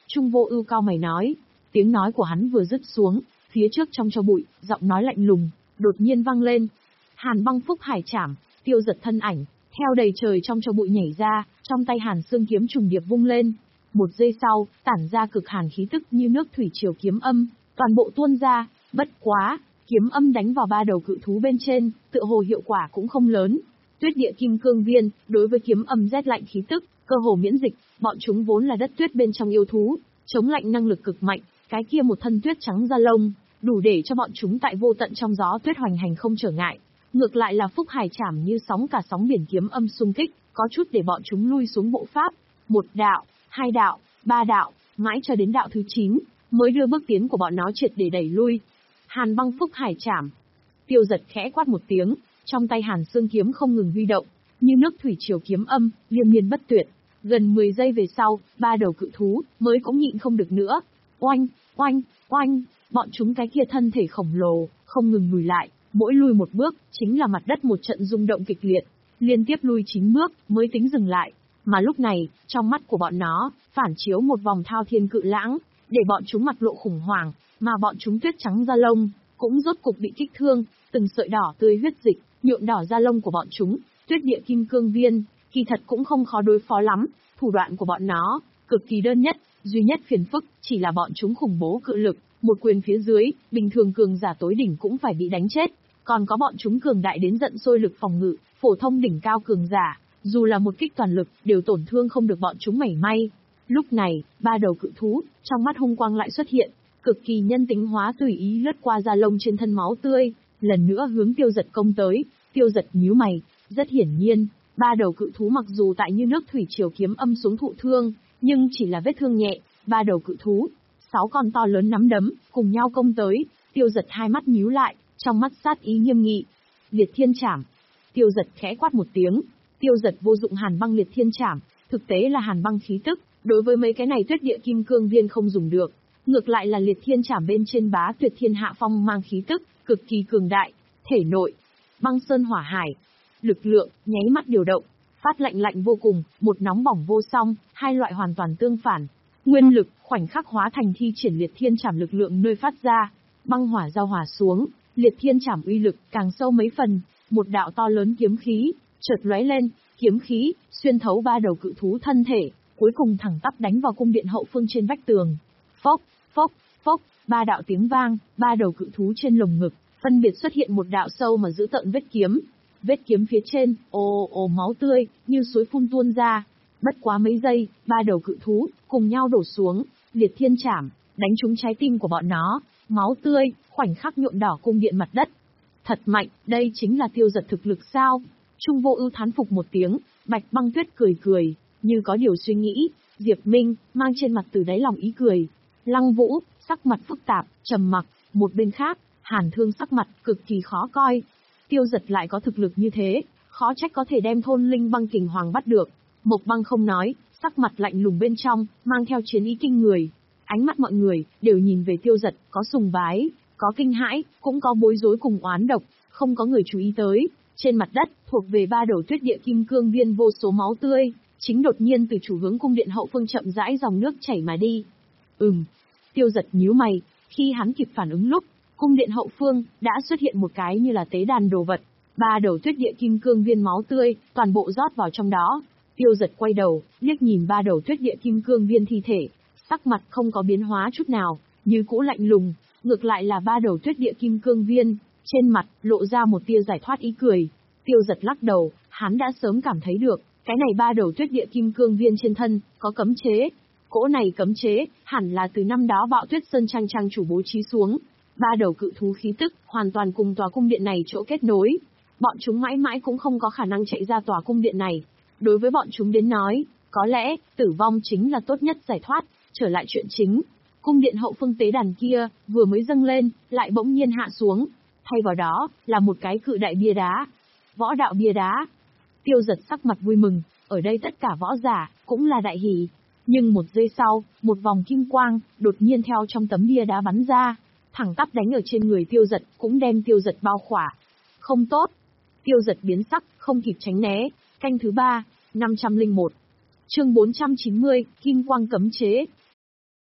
Trung Vô Ưu cao mày nói. Tiếng nói của hắn vừa dứt xuống, phía trước trong tro bụi, giọng nói lạnh lùng, đột nhiên vang lên. Hàn Băng Phúc Hải Trảm, Tiêu Giật thân ảnh, theo đầy trời trong tro bụi nhảy ra, trong tay Hàn Xương kiếm trùng điệp vung lên. Một giây sau, tản ra cực hàn khí tức như nước thủy triều kiếm âm, toàn bộ tuôn ra, bất quá, kiếm âm đánh vào ba đầu cự thú bên trên, tựa hồ hiệu quả cũng không lớn. Tuyết địa kim cương viên, đối với kiếm âm rét lạnh khí tức, cơ hồ miễn dịch, bọn chúng vốn là đất tuyết bên trong yêu thú, chống lạnh năng lực cực mạnh, cái kia một thân tuyết trắng da lông, đủ để cho bọn chúng tại vô tận trong gió tuyết hoành hành không trở ngại. Ngược lại là Phúc Hải Trảm như sóng cả sóng biển kiếm âm xung kích, có chút để bọn chúng lui xuống bộ pháp. Một đạo, hai đạo, ba đạo, mãi cho đến đạo thứ chín, mới đưa bước tiến của bọn nó triệt để đẩy lui. Hàn Băng Phúc Hải Trảm. Tiêu Giật khẽ quát một tiếng, trong tay Hàn Xương kiếm không ngừng huy động, như nước thủy triều kiếm âm, liên miên bất tuyệt. Gần mười giây về sau, ba đầu cự thú mới cũng nhịn không được nữa. Oanh, oanh, oanh, bọn chúng cái kia thân thể khổng lồ, không ngừng lùi lại, mỗi lùi một bước, chính là mặt đất một trận rung động kịch liệt, liên tiếp lùi chín bước, mới tính dừng lại. Mà lúc này, trong mắt của bọn nó, phản chiếu một vòng thao thiên cự lãng, để bọn chúng mặt lộ khủng hoảng, mà bọn chúng tuyết trắng da lông, cũng rốt cục bị kích thương, từng sợi đỏ tươi huyết dịch, nhuộm đỏ da lông của bọn chúng. Tuyết địa kim cương viên, kỳ thật cũng không khó đối phó lắm, thủ đoạn của bọn nó, cực kỳ đơn nhất, duy nhất phiền phức, chỉ là bọn chúng khủng bố cự lực, một quyền phía dưới, bình thường cường giả tối đỉnh cũng phải bị đánh chết, còn có bọn chúng cường đại đến giận sôi lực phòng ngự, phổ thông đỉnh cao cường giả, dù là một kích toàn lực, đều tổn thương không được bọn chúng mảy may. Lúc này, ba đầu cự thú, trong mắt hung quang lại xuất hiện, cực kỳ nhân tính hóa tùy ý lướt qua da lông trên thân máu tươi, lần nữa hướng Tiêu Giật công tới. Tiêu Giật nhíu mày, rất hiển nhiên, ba đầu cự thú mặc dù tại như nước thủy triều kiếm âm xuống thụ thương, nhưng chỉ là vết thương nhẹ. Ba đầu cự thú, sáu con to lớn nắm đấm, cùng nhau công tới. Tiêu Giật hai mắt nhíu lại, trong mắt sát ý nghiêm nghị. Liệt Thiên Trảm. Tiêu Giật khẽ quát một tiếng. Tiêu Giật vô dụng Hàn Băng Liệt Thiên Trảm, thực tế là hàn băng khí tức, đối với mấy cái này tuyết địa kim cương viên không dùng được. Ngược lại là Liệt Thiên Trảm bên trên bá tuyệt thiên hạ phong mang khí tức, cực kỳ cường đại. Thể nội, băng sơn hỏa hải, lực lượng, nháy mắt điều động, phát lạnh lạnh vô cùng, một nóng bỏng vô song, hai loại hoàn toàn tương phản. Nguyên lực, khoảnh khắc hóa thành thi triển Liệt Thiên Trảm lực lượng nơi phát ra. Băng hỏa giao hòa xuống, Liệt Thiên Trảm uy lực càng sâu mấy phần, một đạo to lớn kiếm khí, chợt lóe lên, kiếm khí, xuyên thấu ba đầu cự thú thân thể, cuối cùng thẳng tắp đánh vào cung điện hậu phương trên vách tường. Phốc, phốc, phốc, ba đạo tiếng vang, ba đầu cự thú trên lồng ngực, phân biệt xuất hiện một đạo sâu mà giữ tợn vết kiếm. Vết kiếm phía trên, ồ ồ máu tươi, như suối phun tuôn ra. Bất quá mấy giây, ba đầu cự thú, cùng nhau đổ xuống, Liệt Thiên Trảm, đánh trúng trái tim của bọn nó, máu tươi, khoảnh khắc nhuộm đỏ cung điện mặt đất. Thật mạnh, đây chính là Tiêu Giật thực lực sao? Trung Vô Ưu thán phục một tiếng, Bạch Băng Tuyết cười cười, như có điều suy nghĩ, Diệp Minh, mang trên mặt từ đáy lòng ý cười. Lăng Vũ, sắc mặt phức tạp, trầm mặc, một bên khác, Hàn Thương sắc mặt cực kỳ khó coi. Tiêu Giật lại có thực lực như thế, khó trách có thể đem thôn linh băng kình hoàng bắt được. Mộc Băng không nói, sắc mặt lạnh lùng bên trong, mang theo chiến ý kinh người. Ánh mắt mọi người đều nhìn về Tiêu Giật, có sùng bái, có kinh hãi, cũng có bối rối cùng oán độc, không có người chú ý tới. Trên mặt đất, thuộc về ba đầu tuyết địa kim cương viên vô số máu tươi, chính đột nhiên từ chủ hướng cung điện hậu phương chậm rãi dòng nước chảy mà đi. Ừm. Tiêu Giật nhíu mày, khi hắn kịp phản ứng lúc, cung điện hậu phương đã xuất hiện một cái như là tế đàn đồ vật, ba đầu tuyết địa kim cương viên máu tươi, toàn bộ rót vào trong đó. Tiêu Giật quay đầu, liếc nhìn ba đầu tuyết địa kim cương viên thi thể, sắc mặt không có biến hóa chút nào, như cũ lạnh lùng, ngược lại là ba đầu tuyết địa kim cương viên, trên mặt lộ ra một tia giải thoát ý cười. Tiêu Giật lắc đầu, hắn đã sớm cảm thấy được, cái này ba đầu tuyết địa kim cương viên trên thân có cấm chế. Cỗ này cấm chế, hẳn là từ năm đó Bạo Tuyết Sơn trang trang chủ bố trí xuống. Ba đầu cự thú khí tức, hoàn toàn cùng tòa cung điện này chỗ kết nối. Bọn chúng mãi mãi cũng không có khả năng chạy ra tòa cung điện này. Đối với bọn chúng đến nói, có lẽ, tử vong chính là tốt nhất giải thoát. Trở lại chuyện chính, cung điện hậu phương tế đàn kia, vừa mới dâng lên, lại bỗng nhiên hạ xuống. Thay vào đó, là một cái cự đại bia đá. Võ đạo bia đá. Tiêu Giật sắc mặt vui mừng, ở đây tất cả võ giả, cũng là đại hỷ. Nhưng một giây sau, một vòng kim quang, đột nhiên theo trong tấm bia đá bắn ra, thẳng tắp đánh ở trên người Tiêu Giật, cũng đem Tiêu Giật bao khỏa. Không tốt. Tiêu Giật biến sắc, không kịp tránh né. Canh thứ ba, năm trăm lẻ một. Chương bốn trăm chín mươi, kim quang cấm chế.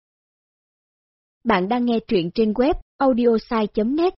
Bạn đang nghe truyện trên web audiosai chấm net.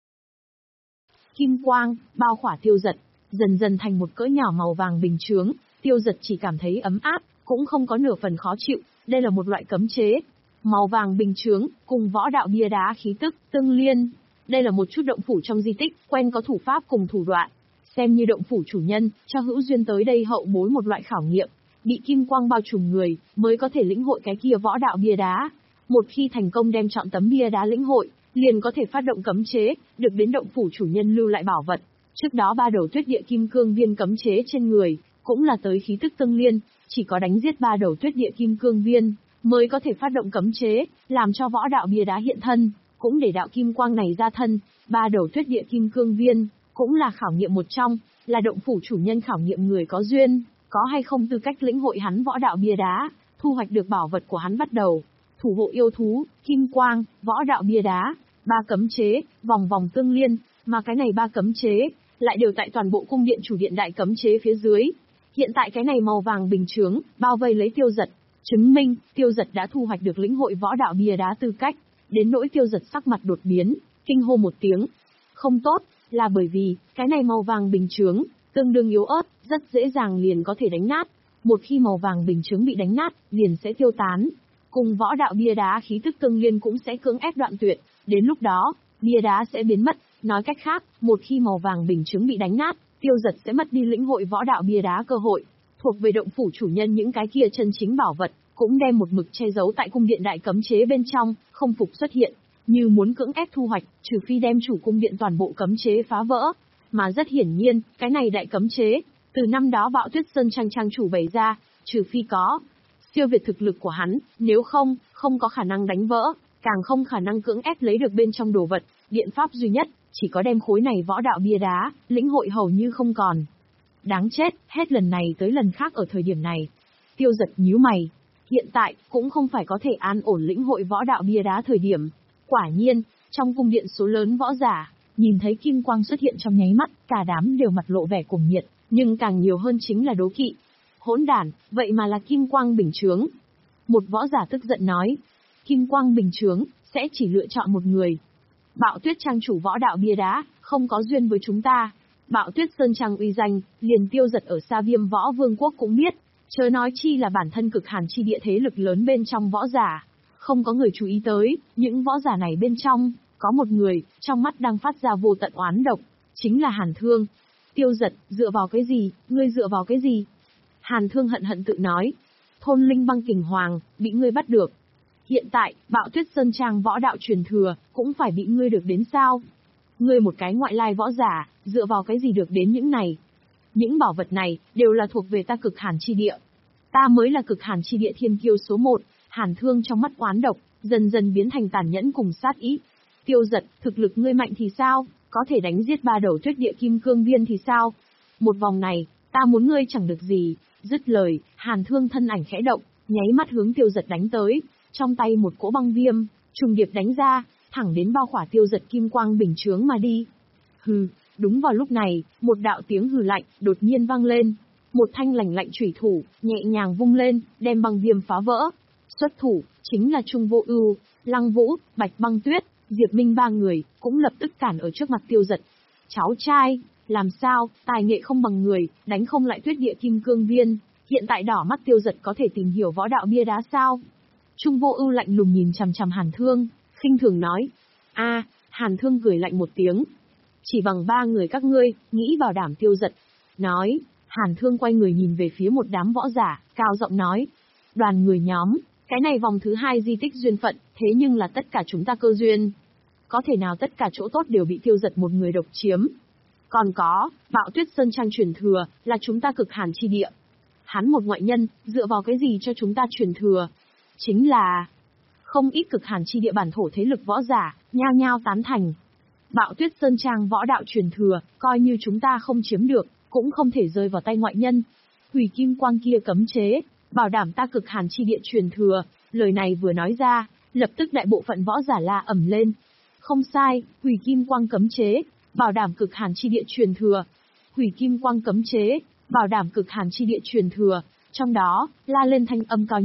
Kim quang, bao khỏa Tiêu Dật, dần dần thành một cỡ nhỏ màu vàng bình chướng, Tiêu Dật chỉ cảm thấy ấm áp, cũng không có nửa phần khó chịu, đây là một loại cấm chế. Màu vàng bình chướng, cùng võ đạo bia đá khí tức, tương liên. Đây là một chút động phủ trong di tích, quen có thủ pháp cùng thủ đoạn. Xem như động phủ chủ nhân, cho hữu duyên tới đây hậu bối một loại khảo nghiệm. Bị kim quang bao trùm người, mới có thể lĩnh hội cái kia võ đạo bia đá. Một khi thành công đem chọn tấm bia đá lĩnh hội, liền có thể phát động cấm chế, được đến động phủ chủ nhân lưu lại bảo vật. Trước đó ba đầu tuyết địa kim cương viên cấm chế trên người, cũng là tới khí tức tương liên, chỉ có đánh giết ba đầu tuyết địa kim cương viên, mới có thể phát động cấm chế, làm cho võ đạo bia đá hiện thân, cũng để đạo kim quang này ra thân. Ba đầu tuyết địa kim cương viên, cũng là khảo nghiệm một trong, là động phủ chủ nhân khảo nghiệm người có duyên, có hay không tư cách lĩnh hội hắn võ đạo bia đá, thu hoạch được bảo vật của hắn bắt đầu. Thủ hộ yêu thú, kim quang, võ đạo bia đá, ba cấm chế, vòng vòng tương liên, mà cái này ba cấm chế, lại đều tại toàn bộ cung điện chủ điện đại cấm chế phía dưới. Hiện tại cái này màu vàng bình chướng, bao vây lấy Tiêu Dật, chứng minh, Tiêu Dật đã thu hoạch được lĩnh hội võ đạo bia đá tư cách, đến nỗi Tiêu Dật sắc mặt đột biến, kinh hô một tiếng. Không tốt, là bởi vì, cái này màu vàng bình chướng, tương đương yếu ớt, rất dễ dàng liền có thể đánh nát. Một khi màu vàng bình chướng bị đánh nát, liền sẽ tiêu tán. Cùng võ đạo bia đá khí tức tương liên cũng sẽ cưỡng ép đoạn tuyệt, đến lúc đó, bia đá sẽ biến mất. Nói cách khác, một khi màu vàng bình chướng bị đánh nát, Tiêu Dật sẽ mất đi lĩnh hội võ đạo bia đá cơ hội. Thuộc về động phủ chủ nhân những cái kia chân chính bảo vật, cũng đem một mực che giấu tại cung điện đại cấm chế bên trong, không phục xuất hiện. Như muốn cưỡng ép thu hoạch, trừ phi đem chủ cung điện toàn bộ cấm chế phá vỡ. Mà rất hiển nhiên, cái này đại cấm chế, từ năm đó Bạo Tuyết Sơn Trang trang chủ bày ra, trừ phi có siêu việt thực lực của hắn, nếu không, không có khả năng đánh vỡ, càng không khả năng cưỡng ép lấy được bên trong đồ vật. Biện pháp duy nhất, chỉ có đem khối này võ đạo bia đá, lĩnh hội hầu như không còn. Đáng chết, hết lần này tới lần khác ở thời điểm này. Tiêu Dật nhíu mày. Hiện tại, cũng không phải có thể an ổn lĩnh hội võ đạo bia đá thời điểm. Quả nhiên, trong cung điện số lớn võ giả, nhìn thấy kim quang xuất hiện trong nháy mắt, cả đám đều mặt lộ vẻ cuồng nhiệt, nhưng càng nhiều hơn chính là đố kỵ. Hỗn đản, vậy mà là kim quang bình chướng. Một võ giả tức giận nói, kim quang bình chướng, sẽ chỉ lựa chọn một người. Bạo Tuyết Trang chủ võ đạo bia đá, không có duyên với chúng ta. Bạo Tuyết Sơn Trang uy danh, liền Tiêu Dật ở Sa Viêm Võ Vương quốc cũng biết, chớ nói chi là bản thân cực hàn chi địa thế lực lớn bên trong võ giả. Không có người chú ý tới, những võ giả này bên trong, có một người, trong mắt đang phát ra vô tận oán độc, chính là Hàn Thương. Tiêu Dật, dựa vào cái gì, ngươi dựa vào cái gì? Hàn Thương hận hận tự nói, thôn linh băng kình hoàng, bị ngươi bắt được. Hiện tại, Bạo Tuyết Sơn Trang võ đạo truyền thừa, cũng phải bị ngươi được đến sao? Ngươi một cái ngoại lai võ giả, dựa vào cái gì được đến những này? Những bảo vật này, đều là thuộc về ta cực hàn chi địa. Ta mới là cực hàn chi địa thiên kiêu số một. Hàn Thương trong mắt oán độc, dần dần biến thành tàn nhẫn cùng sát ý. Tiêu Dật, thực lực ngươi mạnh thì sao? Có thể đánh giết ba đầu tuyết địa kim cương viên thì sao? Một vòng này, ta muốn ngươi chẳng được gì. Dứt lời, Hàn Thương thân ảnh khẽ động, nháy mắt hướng Tiêu Dật đánh tới. Trong tay một cỗ băng viêm, trùng điệp đánh ra, thẳng đến bao khỏa Tiêu Dật kim quang bình chướng mà đi. Hừ, đúng vào lúc này, một đạo tiếng hừ lạnh, đột nhiên vang lên. Một thanh lạnh lạnh chủy thủ, nhẹ nhàng vung lên, đem băng viêm phá vỡ. Xuất thủ, chính là Trung Vô Ưu, Lăng Vũ, Bạch Băng Tuyết, Diệp Minh ba người, cũng lập tức cản ở trước mặt Tiêu Dật. Cháu trai, làm sao, tài nghệ không bằng người, đánh không lại tuyết địa kim cương viên, hiện tại đỏ mắt Tiêu Dật có thể tìm hiểu võ đạo bia đá sao? Trung Vô Ưu lạnh lùng nhìn chằm chằm Hàn Thương, khinh thường nói. A, Hàn Thương cười lạnh một tiếng. Chỉ bằng ba người các ngươi, nghĩ bảo đảm Tiêu Dật. Nói, Hàn Thương quay người nhìn về phía một đám võ giả, cao giọng nói. Đoàn người nhóm, cái này vòng thứ hai di tích duyên phận, thế nhưng là tất cả chúng ta cơ duyên. Có thể nào tất cả chỗ tốt đều bị Tiêu Dật một người độc chiếm? Còn có, Bạo Tuyết Sơn Trang truyền thừa, là chúng ta cực hàn chi địa. Hắn một ngoại nhân, dựa vào cái gì cho chúng ta truyền thừa? Chính là không ít cực hàn chi địa bản thổ thế lực võ giả, nhao nhao tán thành. Bạo Tuyết Sơn Trang võ đạo truyền thừa, coi như chúng ta không chiếm được, cũng không thể rơi vào tay ngoại nhân. Hủy kim quang kia cấm chế, bảo đảm ta cực hàn chi địa truyền thừa, lời này vừa nói ra, lập tức đại bộ phận võ giả la ầm lên. Không sai, hủy kim quang cấm chế, bảo đảm cực hàn chi địa truyền thừa. Hủy kim quang cấm chế, bảo đảm cực hàn chi địa truyền thừa, trong đó, la lên thanh âm cao nhất,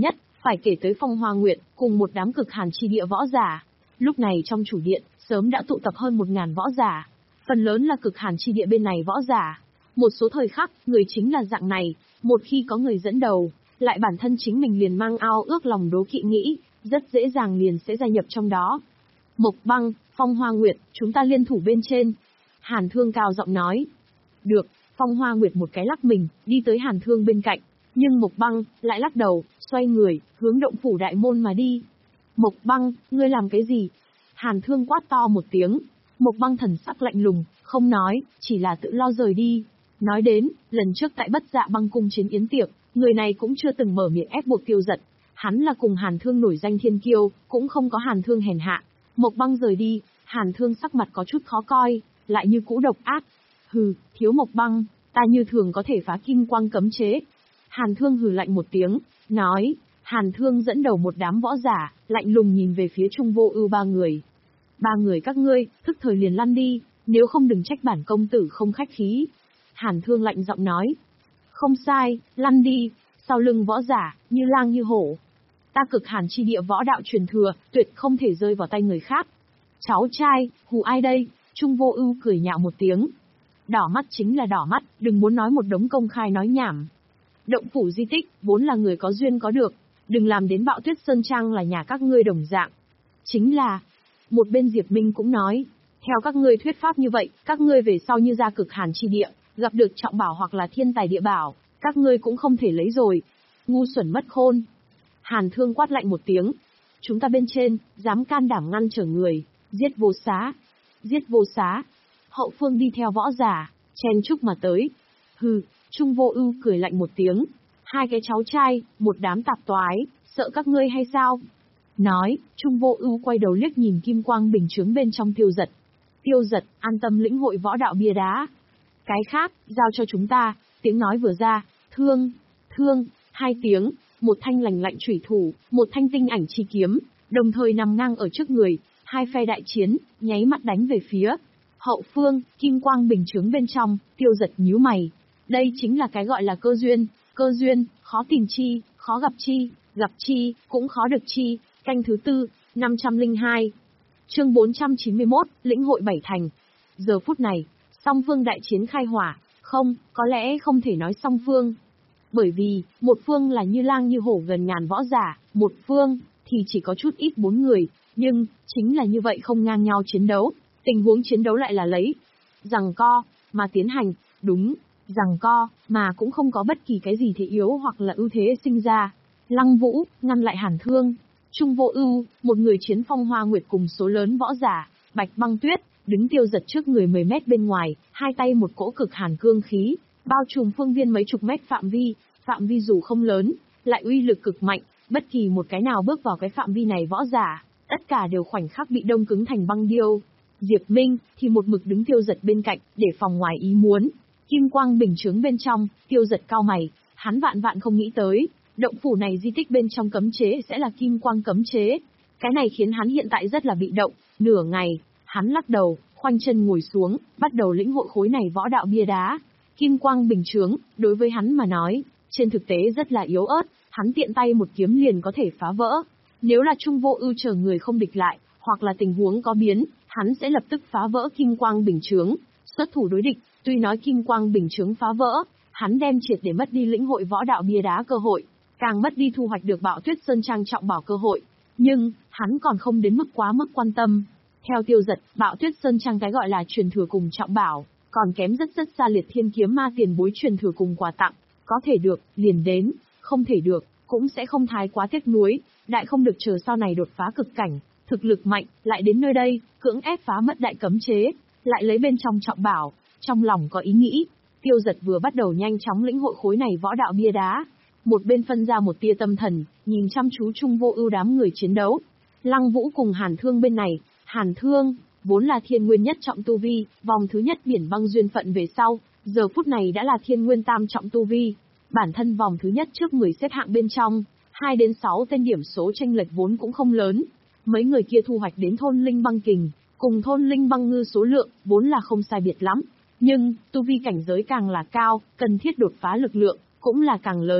Phải kể tới Phong Hoa Nguyệt, cùng một đám cực hàn chi địa võ giả. Lúc này trong chủ điện, sớm đã tụ tập hơn một ngàn võ giả. Phần lớn là cực hàn chi địa bên này võ giả. Một số thời khắc, người chính là dạng này, một khi có người dẫn đầu, lại bản thân chính mình liền mang ao ước lòng đố kỵ nghĩ, rất dễ dàng liền sẽ gia nhập trong đó. Mộc Băng, Phong Hoa Nguyệt, chúng ta liên thủ bên trên. Hàn Thương cao giọng nói. Được, Phong Hoa Nguyệt một cái lắc mình, đi tới Hàn Thương bên cạnh. Nhưng Mộc Băng, lại lắc đầu, xoay người, hướng động phủ đại môn mà đi. Mộc Băng, ngươi làm cái gì? Hàn Thương quát to một tiếng. Mộc Băng thần sắc lạnh lùng, không nói, chỉ là tự lo rời đi. Nói đến, lần trước tại Bất Dạ Băng cung chiến yến tiệc, người này cũng chưa từng mở miệng ép buộc Tiêu Dật. Hắn là cùng Hàn Thương nổi danh thiên kiêu, cũng không có Hàn Thương hèn hạ. Mộc Băng rời đi, Hàn Thương sắc mặt có chút khó coi, lại như cũ độc ác. Hừ, thiếu Mộc Băng, ta như thường có thể phá kim quang cấm chế. Hàn Thương hừ lạnh một tiếng, nói. Hàn Thương dẫn đầu một đám võ giả, lạnh lùng nhìn về phía Trung Vô Ưu ba người. Ba người các ngươi, thức thời liền lăn đi, nếu không đừng trách bản công tử không khách khí. Hàn Thương lạnh giọng nói. Không sai, lăn đi, sau lưng võ giả, như lang như hổ. Ta cực hàn chi địa võ đạo truyền thừa, tuyệt không thể rơi vào tay người khác. Cháu trai, hù ai đây? Trung Vô Ưu cười nhạo một tiếng. Đỏ mắt chính là đỏ mắt, đừng muốn nói một đống công khai nói nhảm. Động phủ di tích, vốn là người có duyên có được, đừng làm đến Bạo Tuyết Sơn Trang là nhà các ngươi đồng dạng. Chính là, một bên Diệp Minh cũng nói, theo các ngươi thuyết pháp như vậy, các ngươi về sau như ra cực hàn chi địa, gặp được trọng bảo hoặc là thiên tài địa bảo, các ngươi cũng không thể lấy rồi. Ngu xuẩn mất khôn. Hàn Thương quát lạnh một tiếng. Chúng ta bên trên, dám can đảm ngăn trở người, giết vô xá. Giết vô xá. Hậu phương đi theo võ giả, chen chúc mà tới. Hừ, Trung Vô Ưu cười lạnh một tiếng. Hai cái cháu trai, một đám tạp toái, sợ các ngươi hay sao? Nói, Trung Vô Ưu quay đầu liếc nhìn kim quang bình chướng bên trong Tiêu Dật. Tiêu Dật, an tâm lĩnh hội võ đạo bia đá. Cái khác, giao cho chúng ta. Tiếng nói vừa ra, thương, thương, hai tiếng, một thanh lành lạnh chủy thủ, một thanh tinh ảnh chi kiếm, đồng thời nằm ngang ở trước người, hai phe đại chiến, nháy mắt đánh về phía hậu phương, kim quang bình chướng bên trong. Tiêu Dật nhíu mày. Đây chính là cái gọi là cơ duyên, cơ duyên, khó tìm chi, khó gặp chi, gặp chi, cũng khó được chi. Canh thứ tư, năm trăm lẻ hai. Chương bốn trăm chín mươi mốt, lĩnh hội bảy thành. Giờ phút này, song phương đại chiến khai hỏa, không, có lẽ không thể nói song phương. Bởi vì, một phương là như lang như hổ gần ngàn võ giả, một phương, thì chỉ có chút ít bốn người, nhưng, chính là như vậy không ngang nhau chiến đấu, tình huống chiến đấu lại là lấy giằng co, mà tiến hành, đúng, giằng co, mà cũng không có bất kỳ cái gì thế yếu hoặc là ưu thế sinh ra. Lăng Vũ, ngăn lại Hàn Thương. Trung Vô Ưu, một người chiến Phong Hoa Nguyệt cùng số lớn võ giả, Bạch Băng Tuyết, đứng Tiêu Dật trước người mười mét bên ngoài, hai tay một cỗ cực hàn cương khí, bao trùm phương viên mấy chục mét phạm vi, phạm vi dù không lớn, lại uy lực cực mạnh, bất kỳ một cái nào bước vào cái phạm vi này võ giả, tất cả đều khoảnh khắc bị đông cứng thành băng điêu. Diệp Minh thì một mực đứng Tiêu Dật bên cạnh, để phòng ngoài ý muốn. Kim quang bình chướng bên trong, Tiêu Dật cau mày, hắn vạn vạn không nghĩ tới, động phủ này di tích bên trong cấm chế sẽ là kim quang cấm chế. Cái này khiến hắn hiện tại rất là bị động, nửa ngày, hắn lắc đầu, khoanh chân ngồi xuống, bắt đầu lĩnh hội khối này võ đạo bia đá. Kim quang bình chướng, đối với hắn mà nói, trên thực tế rất là yếu ớt, hắn tiện tay một kiếm liền có thể phá vỡ. Nếu là Trung Vô Ưu chờ người không địch lại, hoặc là tình huống có biến, hắn sẽ lập tức phá vỡ kim quang bình chướng, xuất thủ đối địch. Tuy nói kim quang bình chướng phá vỡ, hắn đem triệt để mất đi lĩnh hội võ đạo bia đá cơ hội, càng mất đi thu hoạch được Bạo Tuyết Sơn Trang trọng bảo cơ hội. Nhưng, hắn còn không đến mức quá mức quan tâm. Theo Tiêu Dật, Bạo Tuyết Sơn Trang cái gọi là truyền thừa cùng trọng bảo, còn kém rất rất xa Liệt Thiên Kiếm Ma tiền bối truyền thừa cùng quà tặng, có thể được, liền đến, không thể được, cũng sẽ không thái quá tiếc nuối, đại không được chờ sau này đột phá cực cảnh, thực lực mạnh, lại đến nơi đây, cưỡng ép phá mất đại cấm chế, lại lấy bên trong trọng bảo, trong lòng có ý nghĩ. Tiêu Dật vừa bắt đầu nhanh chóng lĩnh hội khối này võ đạo bia đá, một bên phân ra một tia tâm thần, nhìn chăm chú Trung Vô Ưu đám người chiến đấu. Lăng Vũ cùng Hàn Thương bên này, Hàn Thương vốn là thiên nguyên nhất trọng tu vi, vòng thứ nhất biển băng duyên phận về sau, giờ phút này đã là thiên nguyên tam trọng tu vi. Bản thân vòng thứ nhất trước mười xếp hạng bên trong, hai đến sáu tên điểm số chênh lệch vốn cũng không lớn. Mấy người kia thu hoạch đến thôn linh băng kình, cùng thôn linh băng ngư số lượng vốn là không sai biệt lắm, nhưng tu vi cảnh giới càng là cao, cần thiết đột phá lực lượng cũng là càng lớn.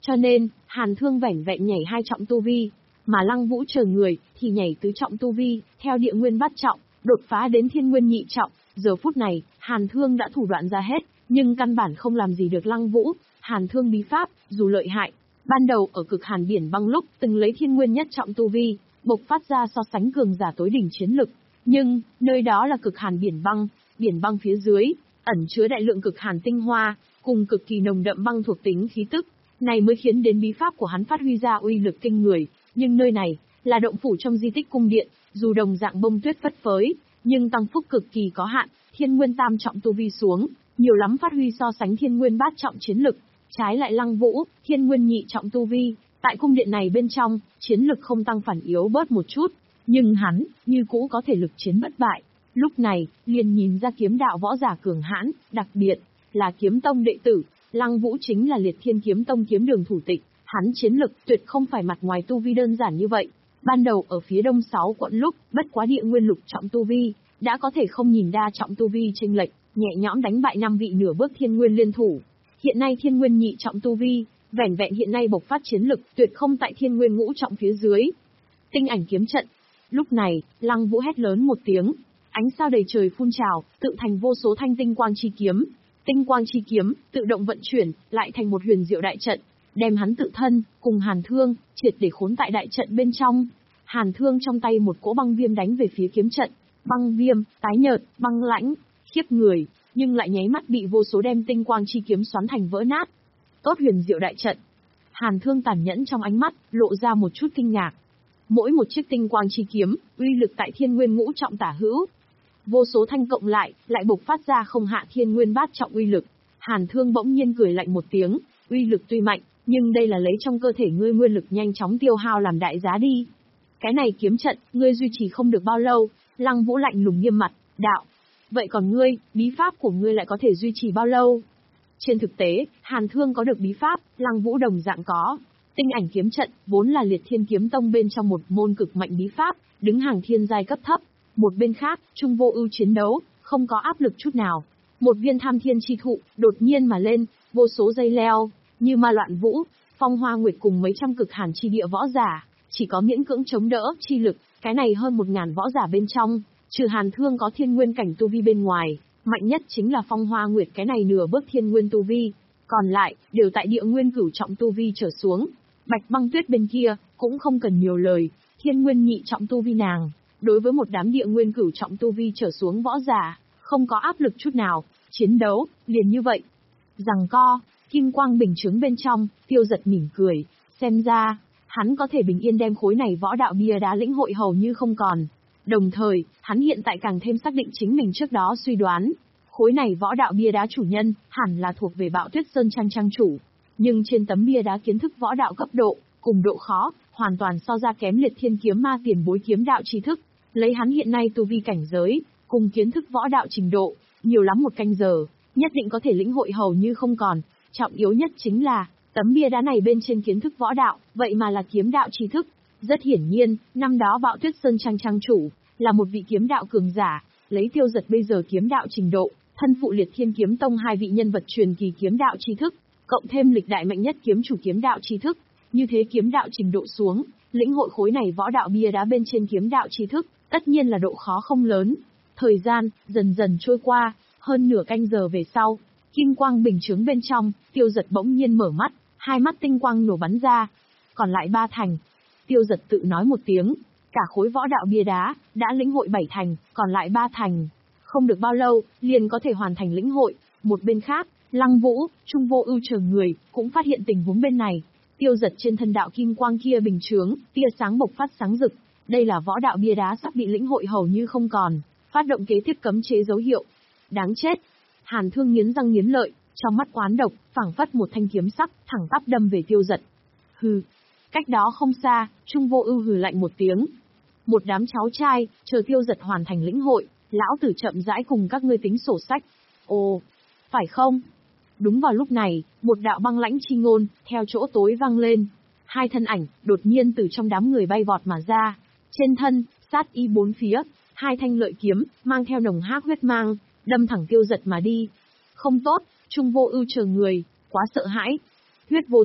Cho nên, Hàn Thương vẻn vẹn nhảy hai trọng tu vi, mà Lăng Vũ chờ người thì nhảy tứ trọng tu vi, theo địa nguyên bát trọng, đột phá đến thiên nguyên nhị trọng. Giờ phút này, Hàn Thương đã thủ đoạn ra hết, nhưng căn bản không làm gì được Lăng Vũ. Hàn Thương bí pháp, dù lợi hại, ban đầu ở cực hàn biển băng lúc từng lấy thiên nguyên nhất trọng tu vi, bộc phát ra so sánh cường giả tối đỉnh chiến lực. Nhưng, nơi đó là cực hàn biển băng, biển băng phía dưới, ẩn chứa đại lượng cực hàn tinh hoa, cùng cực kỳ nồng đậm băng thuộc tính khí tức. Này mới khiến đến bí pháp của hắn phát huy ra uy lực kinh người. Nhưng nơi này, là động phủ trong di tích cung điện, dù đồng dạng bông tuyết phất phới, nhưng tăng phúc cực kỳ có hạn, thiên nguyên tam trọng tu vi xuống, nhiều lắm phát huy so sánh thiên nguyên bát trọng chiến lực. Trái lại Lăng Vũ, thiên nguyên nhị trọng tu vi, tại cung điện này bên trong, chiến lực không tăng phản yếu bớt một chút, nhưng hắn, như cũ có thể lực chiến bất bại. Lúc này, liền nhìn ra kiếm đạo võ giả cường hãn, đặc biệt, là kiếm tông đệ tử, Lăng Vũ chính là Liệt Thiên Kiếm Tông kiếm đường thủ tịch, hắn chiến lực tuyệt không phải mặt ngoài tu vi đơn giản như vậy. Ban đầu ở phía đông sáu quận lúc, bất quá địa nguyên lục trọng tu vi, đã có thể không nhìn đa trọng tu vi chênh lệch, nhẹ nhõm đánh bại năm vị nửa bước thiên nguyên liên thủ. Hiện nay thiên nguyên nhị trọng tu vi, vẻn vẹn hiện nay bộc phát chiến lực, tuyệt không tại thiên nguyên ngũ trọng phía dưới. Tinh ảnh kiếm trận. Lúc này, Lăng Vũ hét lớn một tiếng, ánh sao đầy trời phun trào, tự thành vô số thanh tinh quang chi kiếm. Tinh quang chi kiếm, tự động vận chuyển, lại thành một huyền diệu đại trận, đem hắn tự thân, cùng Hàn Thương, triệt để khốn tại đại trận bên trong. Hàn Thương trong tay một cỗ băng viêm đánh về phía kiếm trận, băng viêm, tái nhợt, băng lãnh, khiếp người, nhưng lại nháy mắt bị vô số đem tinh quang chi kiếm xoắn thành vỡ nát. Tốt huyền diệu đại trận. Hàn Thương tàn nhẫn trong ánh mắt, lộ ra một chút kinh ngạc. Mỗi một chiếc tinh quang chi kiếm, uy lực tại thiên nguyên ngũ trọng tả hữu. Vô số thanh cộng lại, lại bộc phát ra không hạ thiên nguyên bát trọng uy lực. Hàn Thương bỗng nhiên cười lạnh một tiếng, uy lực tuy mạnh, nhưng đây là lấy trong cơ thể ngươi nguyên lực nhanh chóng tiêu hao làm đại giá đi. Cái này kiếm trận, ngươi duy trì không được bao lâu. Lăng Vũ lạnh lùng nghiêm mặt, đạo. Vậy còn ngươi, bí pháp của ngươi lại có thể duy trì bao lâu? Trên thực tế, Hàn Thương có được bí pháp, Lăng Vũ đồng dạng có. Tinh ảnh kiếm trận, vốn là Liệt Thiên Kiếm Tông bên trong một môn cực mạnh bí pháp, đứng hàng thiên giai cấp thấp. Một bên khác, Trung Vô Ưu chiến đấu, không có áp lực chút nào. Một viên tham thiên chi thụ, đột nhiên mà lên, vô số dây leo, như ma loạn vũ, Phong Hoa Nguyệt cùng mấy trăm cực hàn chi địa võ giả, chỉ có miễn cưỡng chống đỡ chi lực, cái này hơn một ngàn võ giả bên trong, trừ Hàn Thương có thiên nguyên cảnh tu vi bên ngoài, mạnh nhất chính là Phong Hoa Nguyệt cái này nửa bước thiên nguyên tu vi, còn lại đều tại địa nguyên cửu trọng tu vi trở xuống. Bạch Băng Tuyết bên kia cũng không cần nhiều lời, thiên nguyên nhị trọng tu vi nàng, đối với một đám địa nguyên cửu trọng tu vi trở xuống võ giả, không có áp lực chút nào, chiến đấu liền như vậy. Giằng co, kim quang bình chứng bên trong, Tiêu Giật mỉm cười, xem ra hắn có thể bình yên đem khối này võ đạo bia đá lĩnh hội hầu như không còn. Đồng thời, hắn hiện tại càng thêm xác định chính mình trước đó suy đoán, khối này võ đạo bia đá chủ nhân hẳn là thuộc về Bạo Tuyết Sơn Trang trang chủ, nhưng trên tấm bia đá kiến thức võ đạo cấp độ cùng độ khó, hoàn toàn so ra kém Liệt Thiên Kiếm Ma tiền bối kiếm đạo tri thức. Lấy hắn hiện nay tu vi cảnh giới, cùng kiến thức võ đạo trình độ, nhiều lắm một canh giờ, nhất định có thể lĩnh hội hầu như không còn. Trọng yếu nhất chính là, tấm bia đá này bên trên kiến thức võ đạo, vậy mà là kiếm đạo tri thức. Rất hiển nhiên, năm đó Bạo Tuyết Sơn Trang trang chủ, là một vị kiếm đạo cường giả, lấy Tiêu Giật bây giờ kiếm đạo trình độ, thân phụ Liệt Thiên Kiếm Tông hai vị nhân vật truyền kỳ kiếm đạo tri thức, cộng thêm lịch đại mạnh nhất kiếm chủ kiếm đạo tri thức, như thế kiếm đạo trình độ xuống, lĩnh hội khối này võ đạo bia đá bên trên kiếm đạo tri thức, tất nhiên là độ khó không lớn. Thời gian dần dần trôi qua, hơn nửa canh giờ về sau, kim quang bình chứng bên trong, Tiêu Giật bỗng nhiên mở mắt, hai mắt tinh quang nổ bắn ra. Còn lại ba thành. Tiêu Giật tự nói một tiếng, cả khối võ đạo bia đá đã lĩnh hội bảy thành, còn lại ba thành. Không được bao lâu, liền có thể hoàn thành lĩnh hội. Một bên khác, Lăng Vũ, Trung Vô Ưu chờ người cũng phát hiện tình huống bên này. Tiêu Giật trên thân đạo kim quang kia bình chướng, tia sáng bộc phát sáng rực. Đây là võ đạo bia đá sắp bị lĩnh hội hầu như không còn, phát động kế tiếp cấm chế dấu hiệu. Đáng chết. Hàn Thương nghiến răng nghiến lợi, trong mắt oán độc, phảng phất một thanh kiếm sắc, thẳng tắp đâm về Tiêu Giật. Hừ. Cách đó không xa, Trung Vô Ưu hừ lạnh một tiếng. Một đám cháu trai, chờ Tiêu Giật hoàn thành lĩnh hội, lão tử chậm rãi cùng các ngươi tính sổ sách. Ồ, phải không? Đúng vào lúc này, một đạo băng lãnh chi ngôn, theo chỗ tối vang lên. Hai thân ảnh, đột nhiên từ trong đám người bay vọt mà ra. Trên thân, sát y bốn phía, hai thanh lợi kiếm, mang theo nồng hắc huyết mang, đâm thẳng Tiêu Giật mà đi. Không tốt, Trung Vô Ưu chờ người, quá sợ hãi. Huyết vô thương,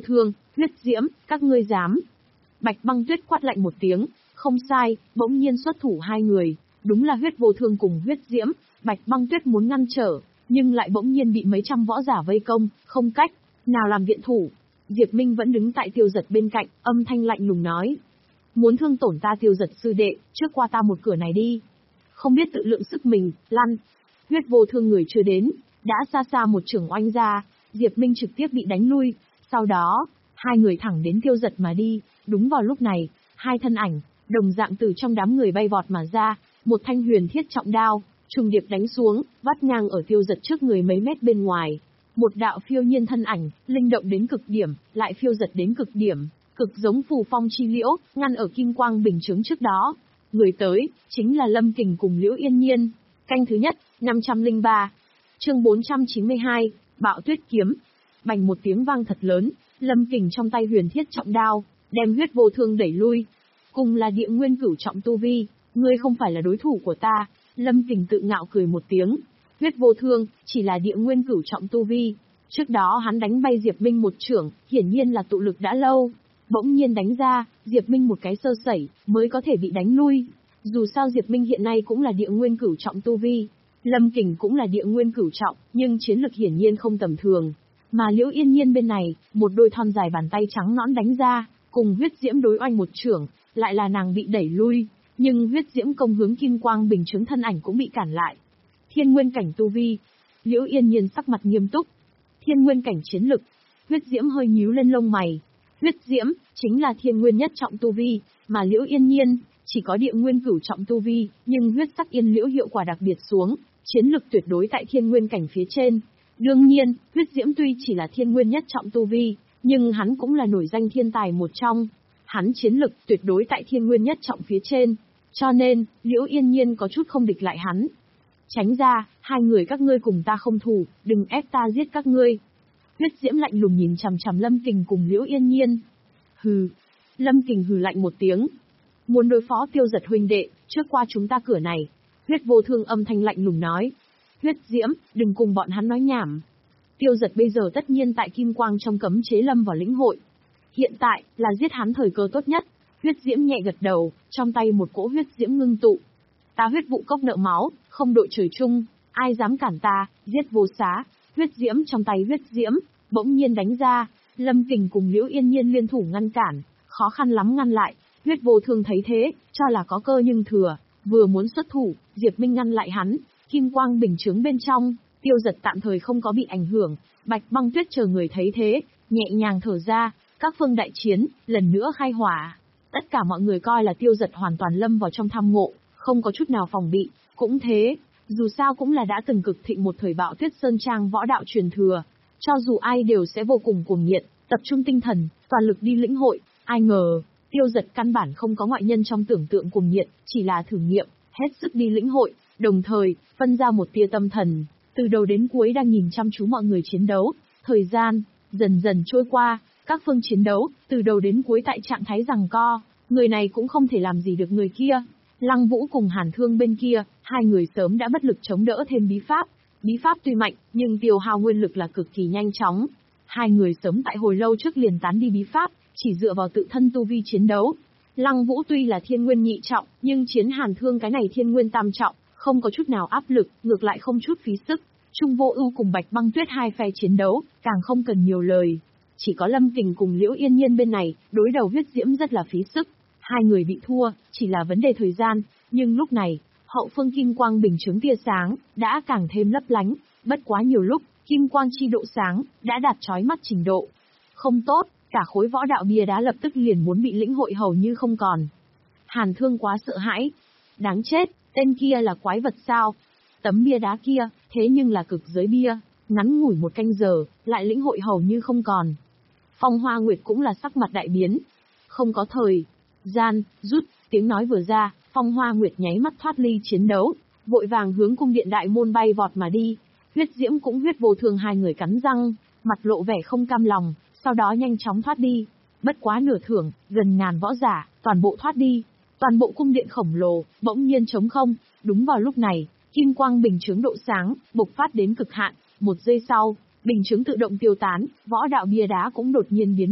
Huyết Diễm, các ngươi dám. Bạch Băng Tuyết quát lạnh một tiếng, không sai, bỗng nhiên xuất thủ hai người, đúng là Huyết Vô Thương cùng Huyết Diễm. Bạch Băng Tuyết muốn ngăn trở, nhưng lại bỗng nhiên bị mấy trăm võ giả vây công, không cách nào làm viện thủ. Diệp Minh vẫn đứng tại Tiêu Giật bên cạnh, âm thanh lạnh lùng nói: muốn thương tổn ta Tiêu Giật sư đệ, trước qua ta một cửa này đi. Không biết tự lượng sức mình, lăn. Huyết Vô Thương người chưa đến, đã xa xa một chưởng oanh ra, Diệp Minh trực tiếp bị đánh lui. Sau đó, hai người thẳng đến Tiêu Giật mà đi. Đúng vào lúc này, hai thân ảnh đồng dạng từ trong đám người bay vọt mà ra, một thanh huyền thiết trọng đao trùng điệp đánh xuống, vắt ngang ở Tiêu Giật trước người mấy mét bên ngoài. Một đạo phiêu nhiên thân ảnh, linh động đến cực điểm, lại phiêu giật đến cực điểm, cực giống phù phong chi liễu, ngăn ở kim quang bình chứng trước đó. Người tới, chính là Lâm Kình cùng Liễu Yên Nhiên. Canh thứ nhất, năm trăm lẻ ba. Chương bốn trăm chín mươi hai, Bạo Tuyết Kiếm. Bành một tiếng vang thật lớn, Lâm Kình trong tay huyền thiết trọng đao, đem Huyết Vô Thương đẩy lui. Cùng là địa nguyên cửu trọng tu vi, ngươi không phải là đối thủ của ta. Lâm Kình tự ngạo cười một tiếng. Huyết Vô Thương, chỉ là địa nguyên cửu trọng tu vi. Trước đó hắn đánh bay Diệp Minh một chưởng, hiển nhiên là tụ lực đã lâu. Bỗng nhiên đánh ra, Diệp Minh một cái sơ sẩy, mới có thể bị đánh lui. Dù sao Diệp Minh hiện nay cũng là địa nguyên cửu trọng tu vi. Lâm Kình cũng là địa nguyên cửu trọng, nhưng chiến lực hiển nhiên không tầm thường. Mà Liễu Yên Nhiên bên này, một đôi thon dài bàn tay trắng nõn đánh ra, cùng Huyết Diễm đối oanh một chưởng, lại là nàng bị đẩy lui. Nhưng Huyết Diễm công hướng kim quang bình chứng thân ảnh cũng bị cản lại. Thiên nguyên cảnh tu vi. Liễu Yên Nhiên sắc mặt nghiêm túc. Thiên nguyên cảnh chiến lực. Huyết Diễm hơi nhíu lên lông mày. Huyết Diễm chính là thiên nguyên nhất trọng tu vi, mà Liễu Yên Nhiên chỉ có địa nguyên cửu trọng tu vi, nhưng huyết sắc yên liễu hiệu quả đặc biệt xuống, chiến lực tuyệt đối tại thiên nguyên cảnh phía trên. Đương nhiên, Huyết Diễm tuy chỉ là thiên nguyên nhất trọng tu vi, nhưng hắn cũng là nổi danh thiên tài một trong. Hắn chiến lực tuyệt đối tại thiên nguyên nhất trọng phía trên, cho nên Liễu Yên Nhiên có chút không địch lại hắn. Tránh ra, hai người các ngươi cùng ta không thù, đừng ép ta giết các ngươi. Huyết Diễm lạnh lùng nhìn chằm chằm Lâm Kình cùng Liễu Yên Nhiên. Hừ. Lâm Kình hừ lạnh một tiếng. Muốn đối phó Tiêu Giật huynh đệ, trước qua chúng ta cửa này. Huyết Vô Thương âm thanh lạnh lùng nói. Huyết Diễm, đừng cùng bọn hắn nói nhảm. Tiêu Giật bây giờ tất nhiên tại kim quang trong cấm chế lâm vào lĩnh hội. Hiện tại, là giết hắn thời cơ tốt nhất. Huyết Diễm nhẹ gật đầu, trong tay một cỗ huyết diễm ngưng tụ. Ta huyết vụ cốc nợ máu, không đội trời chung, ai dám cản ta, giết vô xá. Huyết diễm trong tay huyết diễm, bỗng nhiên đánh ra, Lâm Kình cùng Liễu Yên Nhiên liên thủ ngăn cản, khó khăn lắm ngăn lại. Huyết Vô Thương thấy thế, cho là có cơ nhưng thừa, vừa muốn xuất thủ, Diệp Minh ngăn lại hắn, kim quang bình chứng bên trong, Tiêu Giật tạm thời không có bị ảnh hưởng. Bạch Băng Tuyết chờ người thấy thế, nhẹ nhàng thở ra, các phương đại chiến, lần nữa khai hỏa. Tất cả mọi người coi là Tiêu Giật hoàn toàn lâm vào trong tham ngộ, không có chút nào phòng bị, cũng thế, dù sao cũng là đã từng cực thịnh một thời Bạo Tuyết Sơn Trang võ đạo truyền thừa, cho dù ai đều sẽ vô cùng cuồng nhiệt, tập trung tinh thần, toàn lực đi lĩnh hội. Ai ngờ, Tiêu Giật căn bản không có ngoại nhân trong tưởng tượng cuồng nhiệt, chỉ là thử nghiệm, hết sức đi lĩnh hội, đồng thời, phân ra một tia tâm thần, từ đầu đến cuối đang nhìn chăm chú mọi người chiến đấu. Thời gian, dần dần trôi qua, các phương chiến đấu, từ đầu đến cuối tại trạng thái giằng co, người này cũng không thể làm gì được người kia. Lăng Vũ cùng Hàn Thương bên kia, hai người sớm đã bất lực chống đỡ thêm bí pháp. Bí pháp tuy mạnh, nhưng tiêu hao nguyên lực là cực kỳ nhanh chóng. Hai người sớm tại hồi lâu trước liền tán đi bí pháp, chỉ dựa vào tự thân tu vi chiến đấu. Lăng Vũ tuy là thiên nguyên nhị trọng, nhưng chiến Hàn Thương cái này thiên nguyên tam trọng, không có chút nào áp lực, ngược lại không chút phí sức. Trung Vô Ưu cùng Bạch Băng Tuyết hai phe chiến đấu, càng không cần nhiều lời. Chỉ có Lâm Kình cùng Liễu Yên Nhiên bên này, đối đầu huyết diễm rất là phí sức. Hai người bị thua, chỉ là vấn đề thời gian, nhưng lúc này, hậu phương kim quang bình chứng tia sáng, đã càng thêm lấp lánh, bất quá nhiều lúc, kim quang chi độ sáng, đã đạt chói mắt trình độ. Không tốt, cả khối võ đạo bia đá lập tức liền muốn bị lĩnh hội hầu như không còn. Hàn Thương quá sợ hãi. Đáng chết, tên kia là quái vật sao? Tấm bia đá kia, thế nhưng là cực giới bia, ngắn ngủi một canh giờ, lại lĩnh hội hầu như không còn. Phong Hoa Nguyệt cũng là sắc mặt đại biến. Không có thời gian, rút, tiếng nói vừa ra, Phong Hoa Nguyệt nháy mắt thoát ly chiến đấu, vội vàng hướng cung điện đại môn bay vọt mà đi. Huyết Diễm cũng Huyết Vô Thương hai người cắn răng, mặt lộ vẻ không cam lòng, sau đó nhanh chóng thoát đi. Bất quá nửa thưởng, gần ngàn võ giả, toàn bộ thoát đi. Toàn bộ cung điện khổng lồ, bỗng nhiên trống không. Đúng vào lúc này, kim quang bình chứng độ sáng, bộc phát đến cực hạn. Một giây sau, bình chứng tự động tiêu tán, võ đạo bia đá cũng đột nhiên biến mất.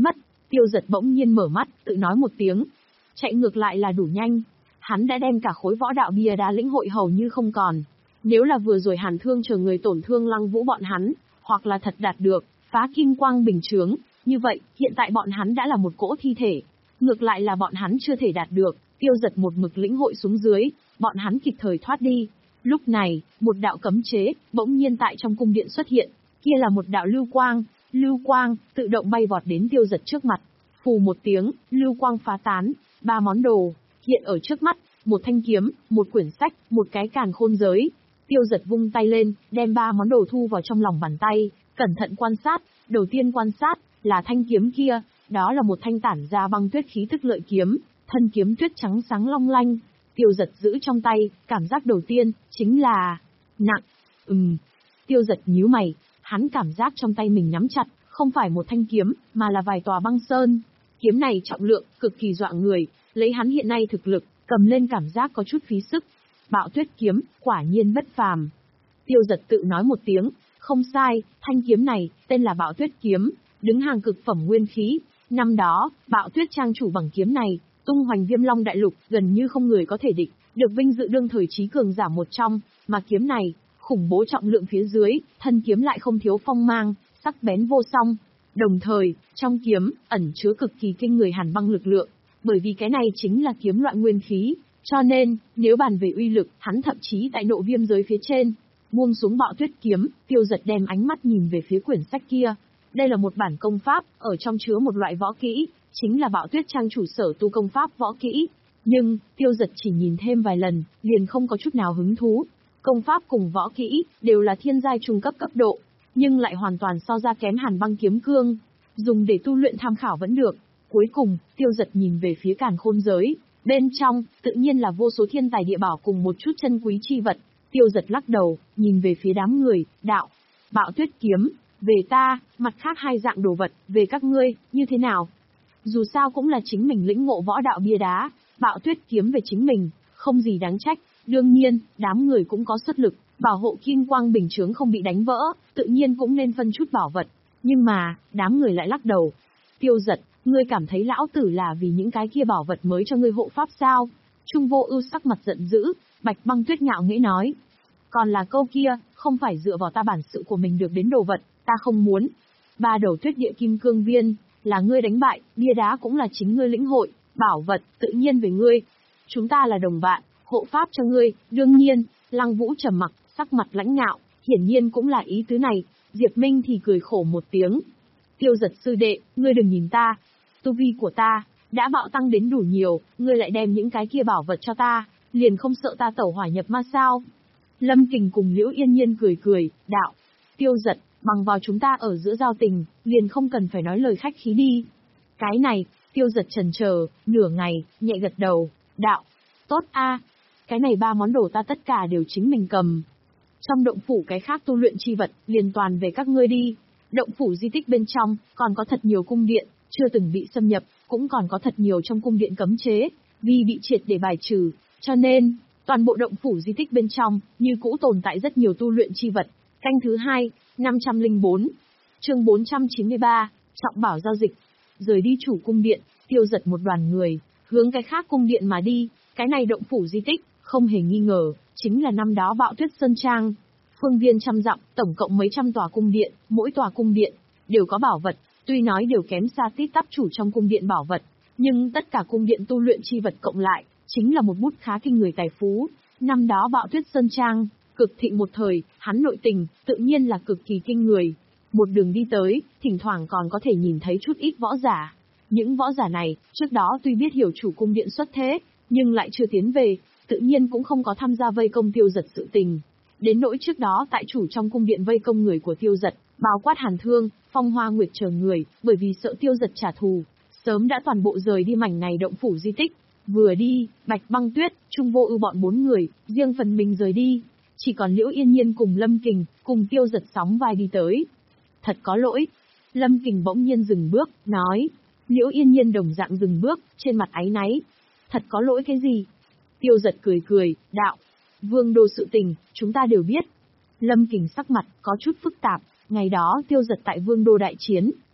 Tiêu Giật bỗng nhiên mở mắt, tự nói một tiếng. Chạy ngược lại là đủ nhanh. Hắn đã đem cả khối võ đạo bia đá lĩnh hội hầu như không còn. Nếu là vừa rồi Hàn Thương chờ người tổn thương Lăng Vũ bọn hắn, hoặc là thật đạt được, phá kim quang bình chướng, như vậy, hiện tại bọn hắn đã là một cỗ thi thể. Ngược lại là bọn hắn chưa thể đạt được, Tiêu Giật một mực lĩnh hội xuống dưới, bọn hắn kịp thời thoát đi. Lúc này, một đạo cấm chế, bỗng nhiên tại trong cung điện xuất hiện, kia là một đạo lưu quang, lưu quang, tự động bay vọt đến Tiêu Giật trước mặt. Phù một tiếng, lưu quang phá tán, ba món đồ, hiện ở trước mắt, một thanh kiếm, một quyển sách, một cái càn khôn giới. Tiêu Giật vung tay lên, đem ba món đồ thu vào trong lòng bàn tay, cẩn thận quan sát, đầu tiên quan sát, là thanh kiếm kia, đó là một thanh tản ra băng tuyết khí tức lợi kiếm, thân kiếm tuyết trắng sáng long lanh. Tiêu Giật giữ trong tay, cảm giác đầu tiên, chính là... nặng. Ừm. Tiêu Giật nhíu mày, hắn cảm giác trong tay mình nắm chặt, không phải một thanh kiếm, mà là vài tòa băng sơn. Kiếm này trọng lượng, cực kỳ dọa người, lấy hắn hiện nay thực lực, cầm lên cảm giác có chút phí sức. Bạo tuyết kiếm, quả nhiên bất phàm. Tiêu Giật tự nói một tiếng, không sai, thanh kiếm này, tên là Bạo Tuyết kiếm, đứng hàng cực phẩm nguyên khí. Năm đó, Bạo Tuyết trang chủ bằng kiếm này, tung hoành Viêm Long đại lục, gần như không người có thể địch, được vinh dự đương thời trí cường giả một trong, mà kiếm này, khủng bố trọng lượng phía dưới, thân kiếm lại không thiếu phong mang, sắc bén vô song. Đồng thời, trong kiếm, ẩn chứa cực kỳ kinh người hàn băng lực lượng, bởi vì cái này chính là kiếm loại nguyên khí, cho nên, nếu bàn về uy lực, hắn thậm chí tại nộ viêm giới phía trên. Buông xuống Bạo Tuyết kiếm, Tiêu Giật đem ánh mắt nhìn về phía quyển sách kia. Đây là một bản công pháp, ở trong chứa một loại võ kỹ, chính là Bạo Tuyết trang chủ sở tu công pháp võ kỹ. Nhưng, Tiêu Giật chỉ nhìn thêm vài lần, liền không có chút nào hứng thú. Công pháp cùng võ kỹ, đều là thiên giai trung cấp cấp độ, nhưng lại hoàn toàn so ra kém hàn băng kiếm cương. Dùng để tu luyện tham khảo vẫn được. Cuối cùng, Tiêu Giật nhìn về phía càn khôn giới. Bên trong, tự nhiên là vô số thiên tài địa bảo cùng một chút chân quý chi vật. Tiêu Giật lắc đầu, nhìn về phía đám người, đạo. Bạo Tuyết kiếm, về ta, mặt khác hai dạng đồ vật, về các ngươi, như thế nào? Dù sao cũng là chính mình lĩnh ngộ võ đạo bia đá, Bạo Tuyết kiếm về chính mình, không gì đáng trách. Đương nhiên, đám người cũng có xuất lực, bảo hộ kim quang bình chướng không bị đánh vỡ, tự nhiên cũng nên phân chút bảo vật. Nhưng mà, đám người lại lắc đầu. Tiêu Giật, ngươi cảm thấy lão tử là vì những cái kia bảo vật mới cho ngươi hộ pháp sao? Trung Vô Ưu sắc mặt giận dữ, Bạch Băng Tuyết ngạo nghễ nói. Còn là câu kia, không phải dựa vào ta bản sự của mình được đến đồ vật, ta không muốn. Ba đầu tuyết địa kim cương viên, là ngươi đánh bại, bia đá cũng là chính ngươi lĩnh hội, bảo vật, tự nhiên về ngươi. Chúng ta là đồng bạn, hộ pháp cho ngươi, đương nhiên, Lăng Vũ trầm mặc, sắc mặt lãnh ngạo, hiển nhiên cũng là ý tứ này. Diệp Minh thì cười khổ một tiếng. Tiêu Giật sư đệ, ngươi đừng nhìn ta. Tu vi của ta, đã bạo tăng đến đủ nhiều, ngươi lại đem những cái kia bảo vật cho ta, liền không sợ ta tẩu hỏa nhập ma sao? Lâm Kình cùng Liễu Yên Nhiên cười cười, đạo. Tiêu Giật, bằng vào chúng ta ở giữa giao tình, liền không cần phải nói lời khách khí đi. Cái này, Tiêu Giật chần chờ, nửa ngày, nhẹ gật đầu, đạo. Tốt a, cái này ba món đồ ta tất cả đều chính mình cầm. Trong động phủ cái khác tu luyện chi vật, liền toàn về các ngươi đi. Động phủ di tích bên trong, còn có thật nhiều cung điện, chưa từng bị xâm nhập, cũng còn có thật nhiều trong cung điện cấm chế, vì bị triệt để bài trừ, cho nên, toàn bộ động phủ di tích bên trong, như cũ tồn tại rất nhiều tu luyện chi vật. Canh thứ hai, năm trăm lẻ bốn, chương bốn trăm chín mươi ba, trọng bảo giao dịch. Rời đi chủ cung điện, Tiêu Giật một đoàn người, hướng cái khác cung điện mà đi. Cái này động phủ di tích, không hề nghi ngờ, chính là năm đó Bạo Tuyết Sơn Trang. Phương viên trăm dặm, tổng cộng mấy trăm tòa cung điện, mỗi tòa cung điện đều có bảo vật, tuy nói đều kém xa tít tắp chủ trong cung điện bảo vật, nhưng tất cả cung điện tu luyện chi vật cộng lại, chính là một bút khá kinh người tài phú. Năm đó Bạo Tuyết Sơn Trang, cực thịnh một thời, hắn nội tình, tự nhiên là cực kỳ kinh người. Một đường đi tới, thỉnh thoảng còn có thể nhìn thấy chút ít võ giả. Những võ giả này, trước đó tuy biết hiểu chủ cung điện xuất thế, nhưng lại chưa tiến về, tự nhiên cũng không có tham gia vây công Tiêu Giật sự tình. Đến nỗi trước đó tại chủ trong cung điện vây công người của Tiêu Giật, bao quát Hàn Thương, Phong Hoa Nguyệt chờ người, bởi vì sợ Tiêu Giật trả thù, sớm đã toàn bộ rời đi mảnh này động phủ di tích. Vừa đi, Bạch Băng Tuyết, Trung Vô Ưu bọn bốn người, riêng phần mình rời đi. Chỉ còn Liễu Yên Nhiên cùng Lâm Kình, cùng Tiêu Giật sóng vai đi tới. Thật có lỗi. Lâm Kình bỗng nhiên dừng bước, nói. Liễu Yên Nhiên đồng dạng dừng bước, trên mặt áy náy. Thật có lỗi cái gì? Tiêu Giật cười cười, đạo. Vương đô sự tình, chúng ta đều biết. Lâm Kình sắc mặt, có chút phức tạp. Ngày đó Tiêu Giật tại Vương đô đại chiến,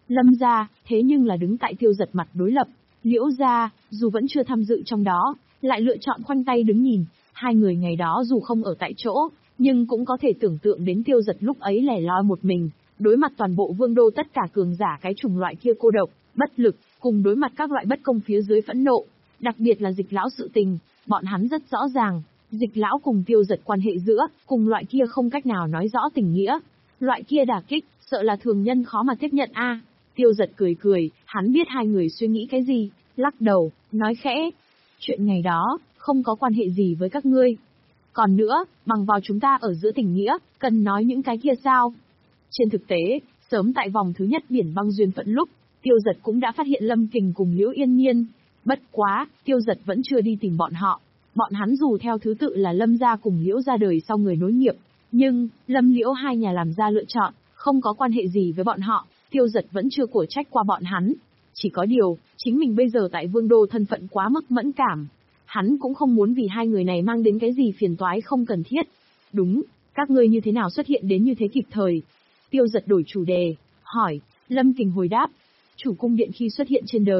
Lâm gia, thế nhưng là đứng tại Tiêu Giật mặt đối lập. Liễu gia, dù vẫn chưa tham dự trong đó, lại lựa chọn khoanh tay đứng nhìn. Hai người ngày đó dù không ở tại chỗ, nhưng cũng có thể tưởng tượng đến Tiêu Giật lúc ấy lẻ loi một mình, đối mặt toàn bộ vương đô tất cả cường giả cái chủng loại kia cô độc, bất lực, cùng đối mặt các loại bất công phía dưới phẫn nộ. Đặc biệt là Dịch lão sự tình, bọn hắn rất rõ ràng, Dịch lão cùng Tiêu Giật quan hệ giữa, cùng loại kia không cách nào nói rõ tình nghĩa. Loại kia đả kích, sợ là thường nhân khó mà tiếp nhận a. Tiêu Giật cười cười, hắn biết hai người suy nghĩ cái gì, lắc đầu, nói khẽ. Chuyện ngày đó, không có quan hệ gì với các ngươi. Còn nữa, bằng vào chúng ta ở giữa tình nghĩa, cần nói những cái kia sao? Trên thực tế, sớm tại vòng thứ nhất biển băng duyên phận lúc, Tiêu Giật cũng đã phát hiện Lâm Kình cùng Liễu Yên Nhiên. Bất quá, Tiêu Giật vẫn chưa đi tìm bọn họ. Bọn hắn dù theo thứ tự là Lâm gia cùng Liễu gia đời sau người nối nghiệp, nhưng, Lâm Liễu hai nhà làm ra lựa chọn, không có quan hệ gì với bọn họ, Tiêu Giật vẫn chưa của trách qua bọn hắn. Chỉ có điều, chính mình bây giờ tại vương đô thân phận quá mức mẫn cảm. Hắn cũng không muốn vì hai người này mang đến cái gì phiền toái không cần thiết. Đúng, các ngươi như thế nào xuất hiện đến như thế kịp thời? Tiêu Giật đổi chủ đề, hỏi. Lâm Kình hồi đáp, chủ cung điện khi xuất hiện trên đời.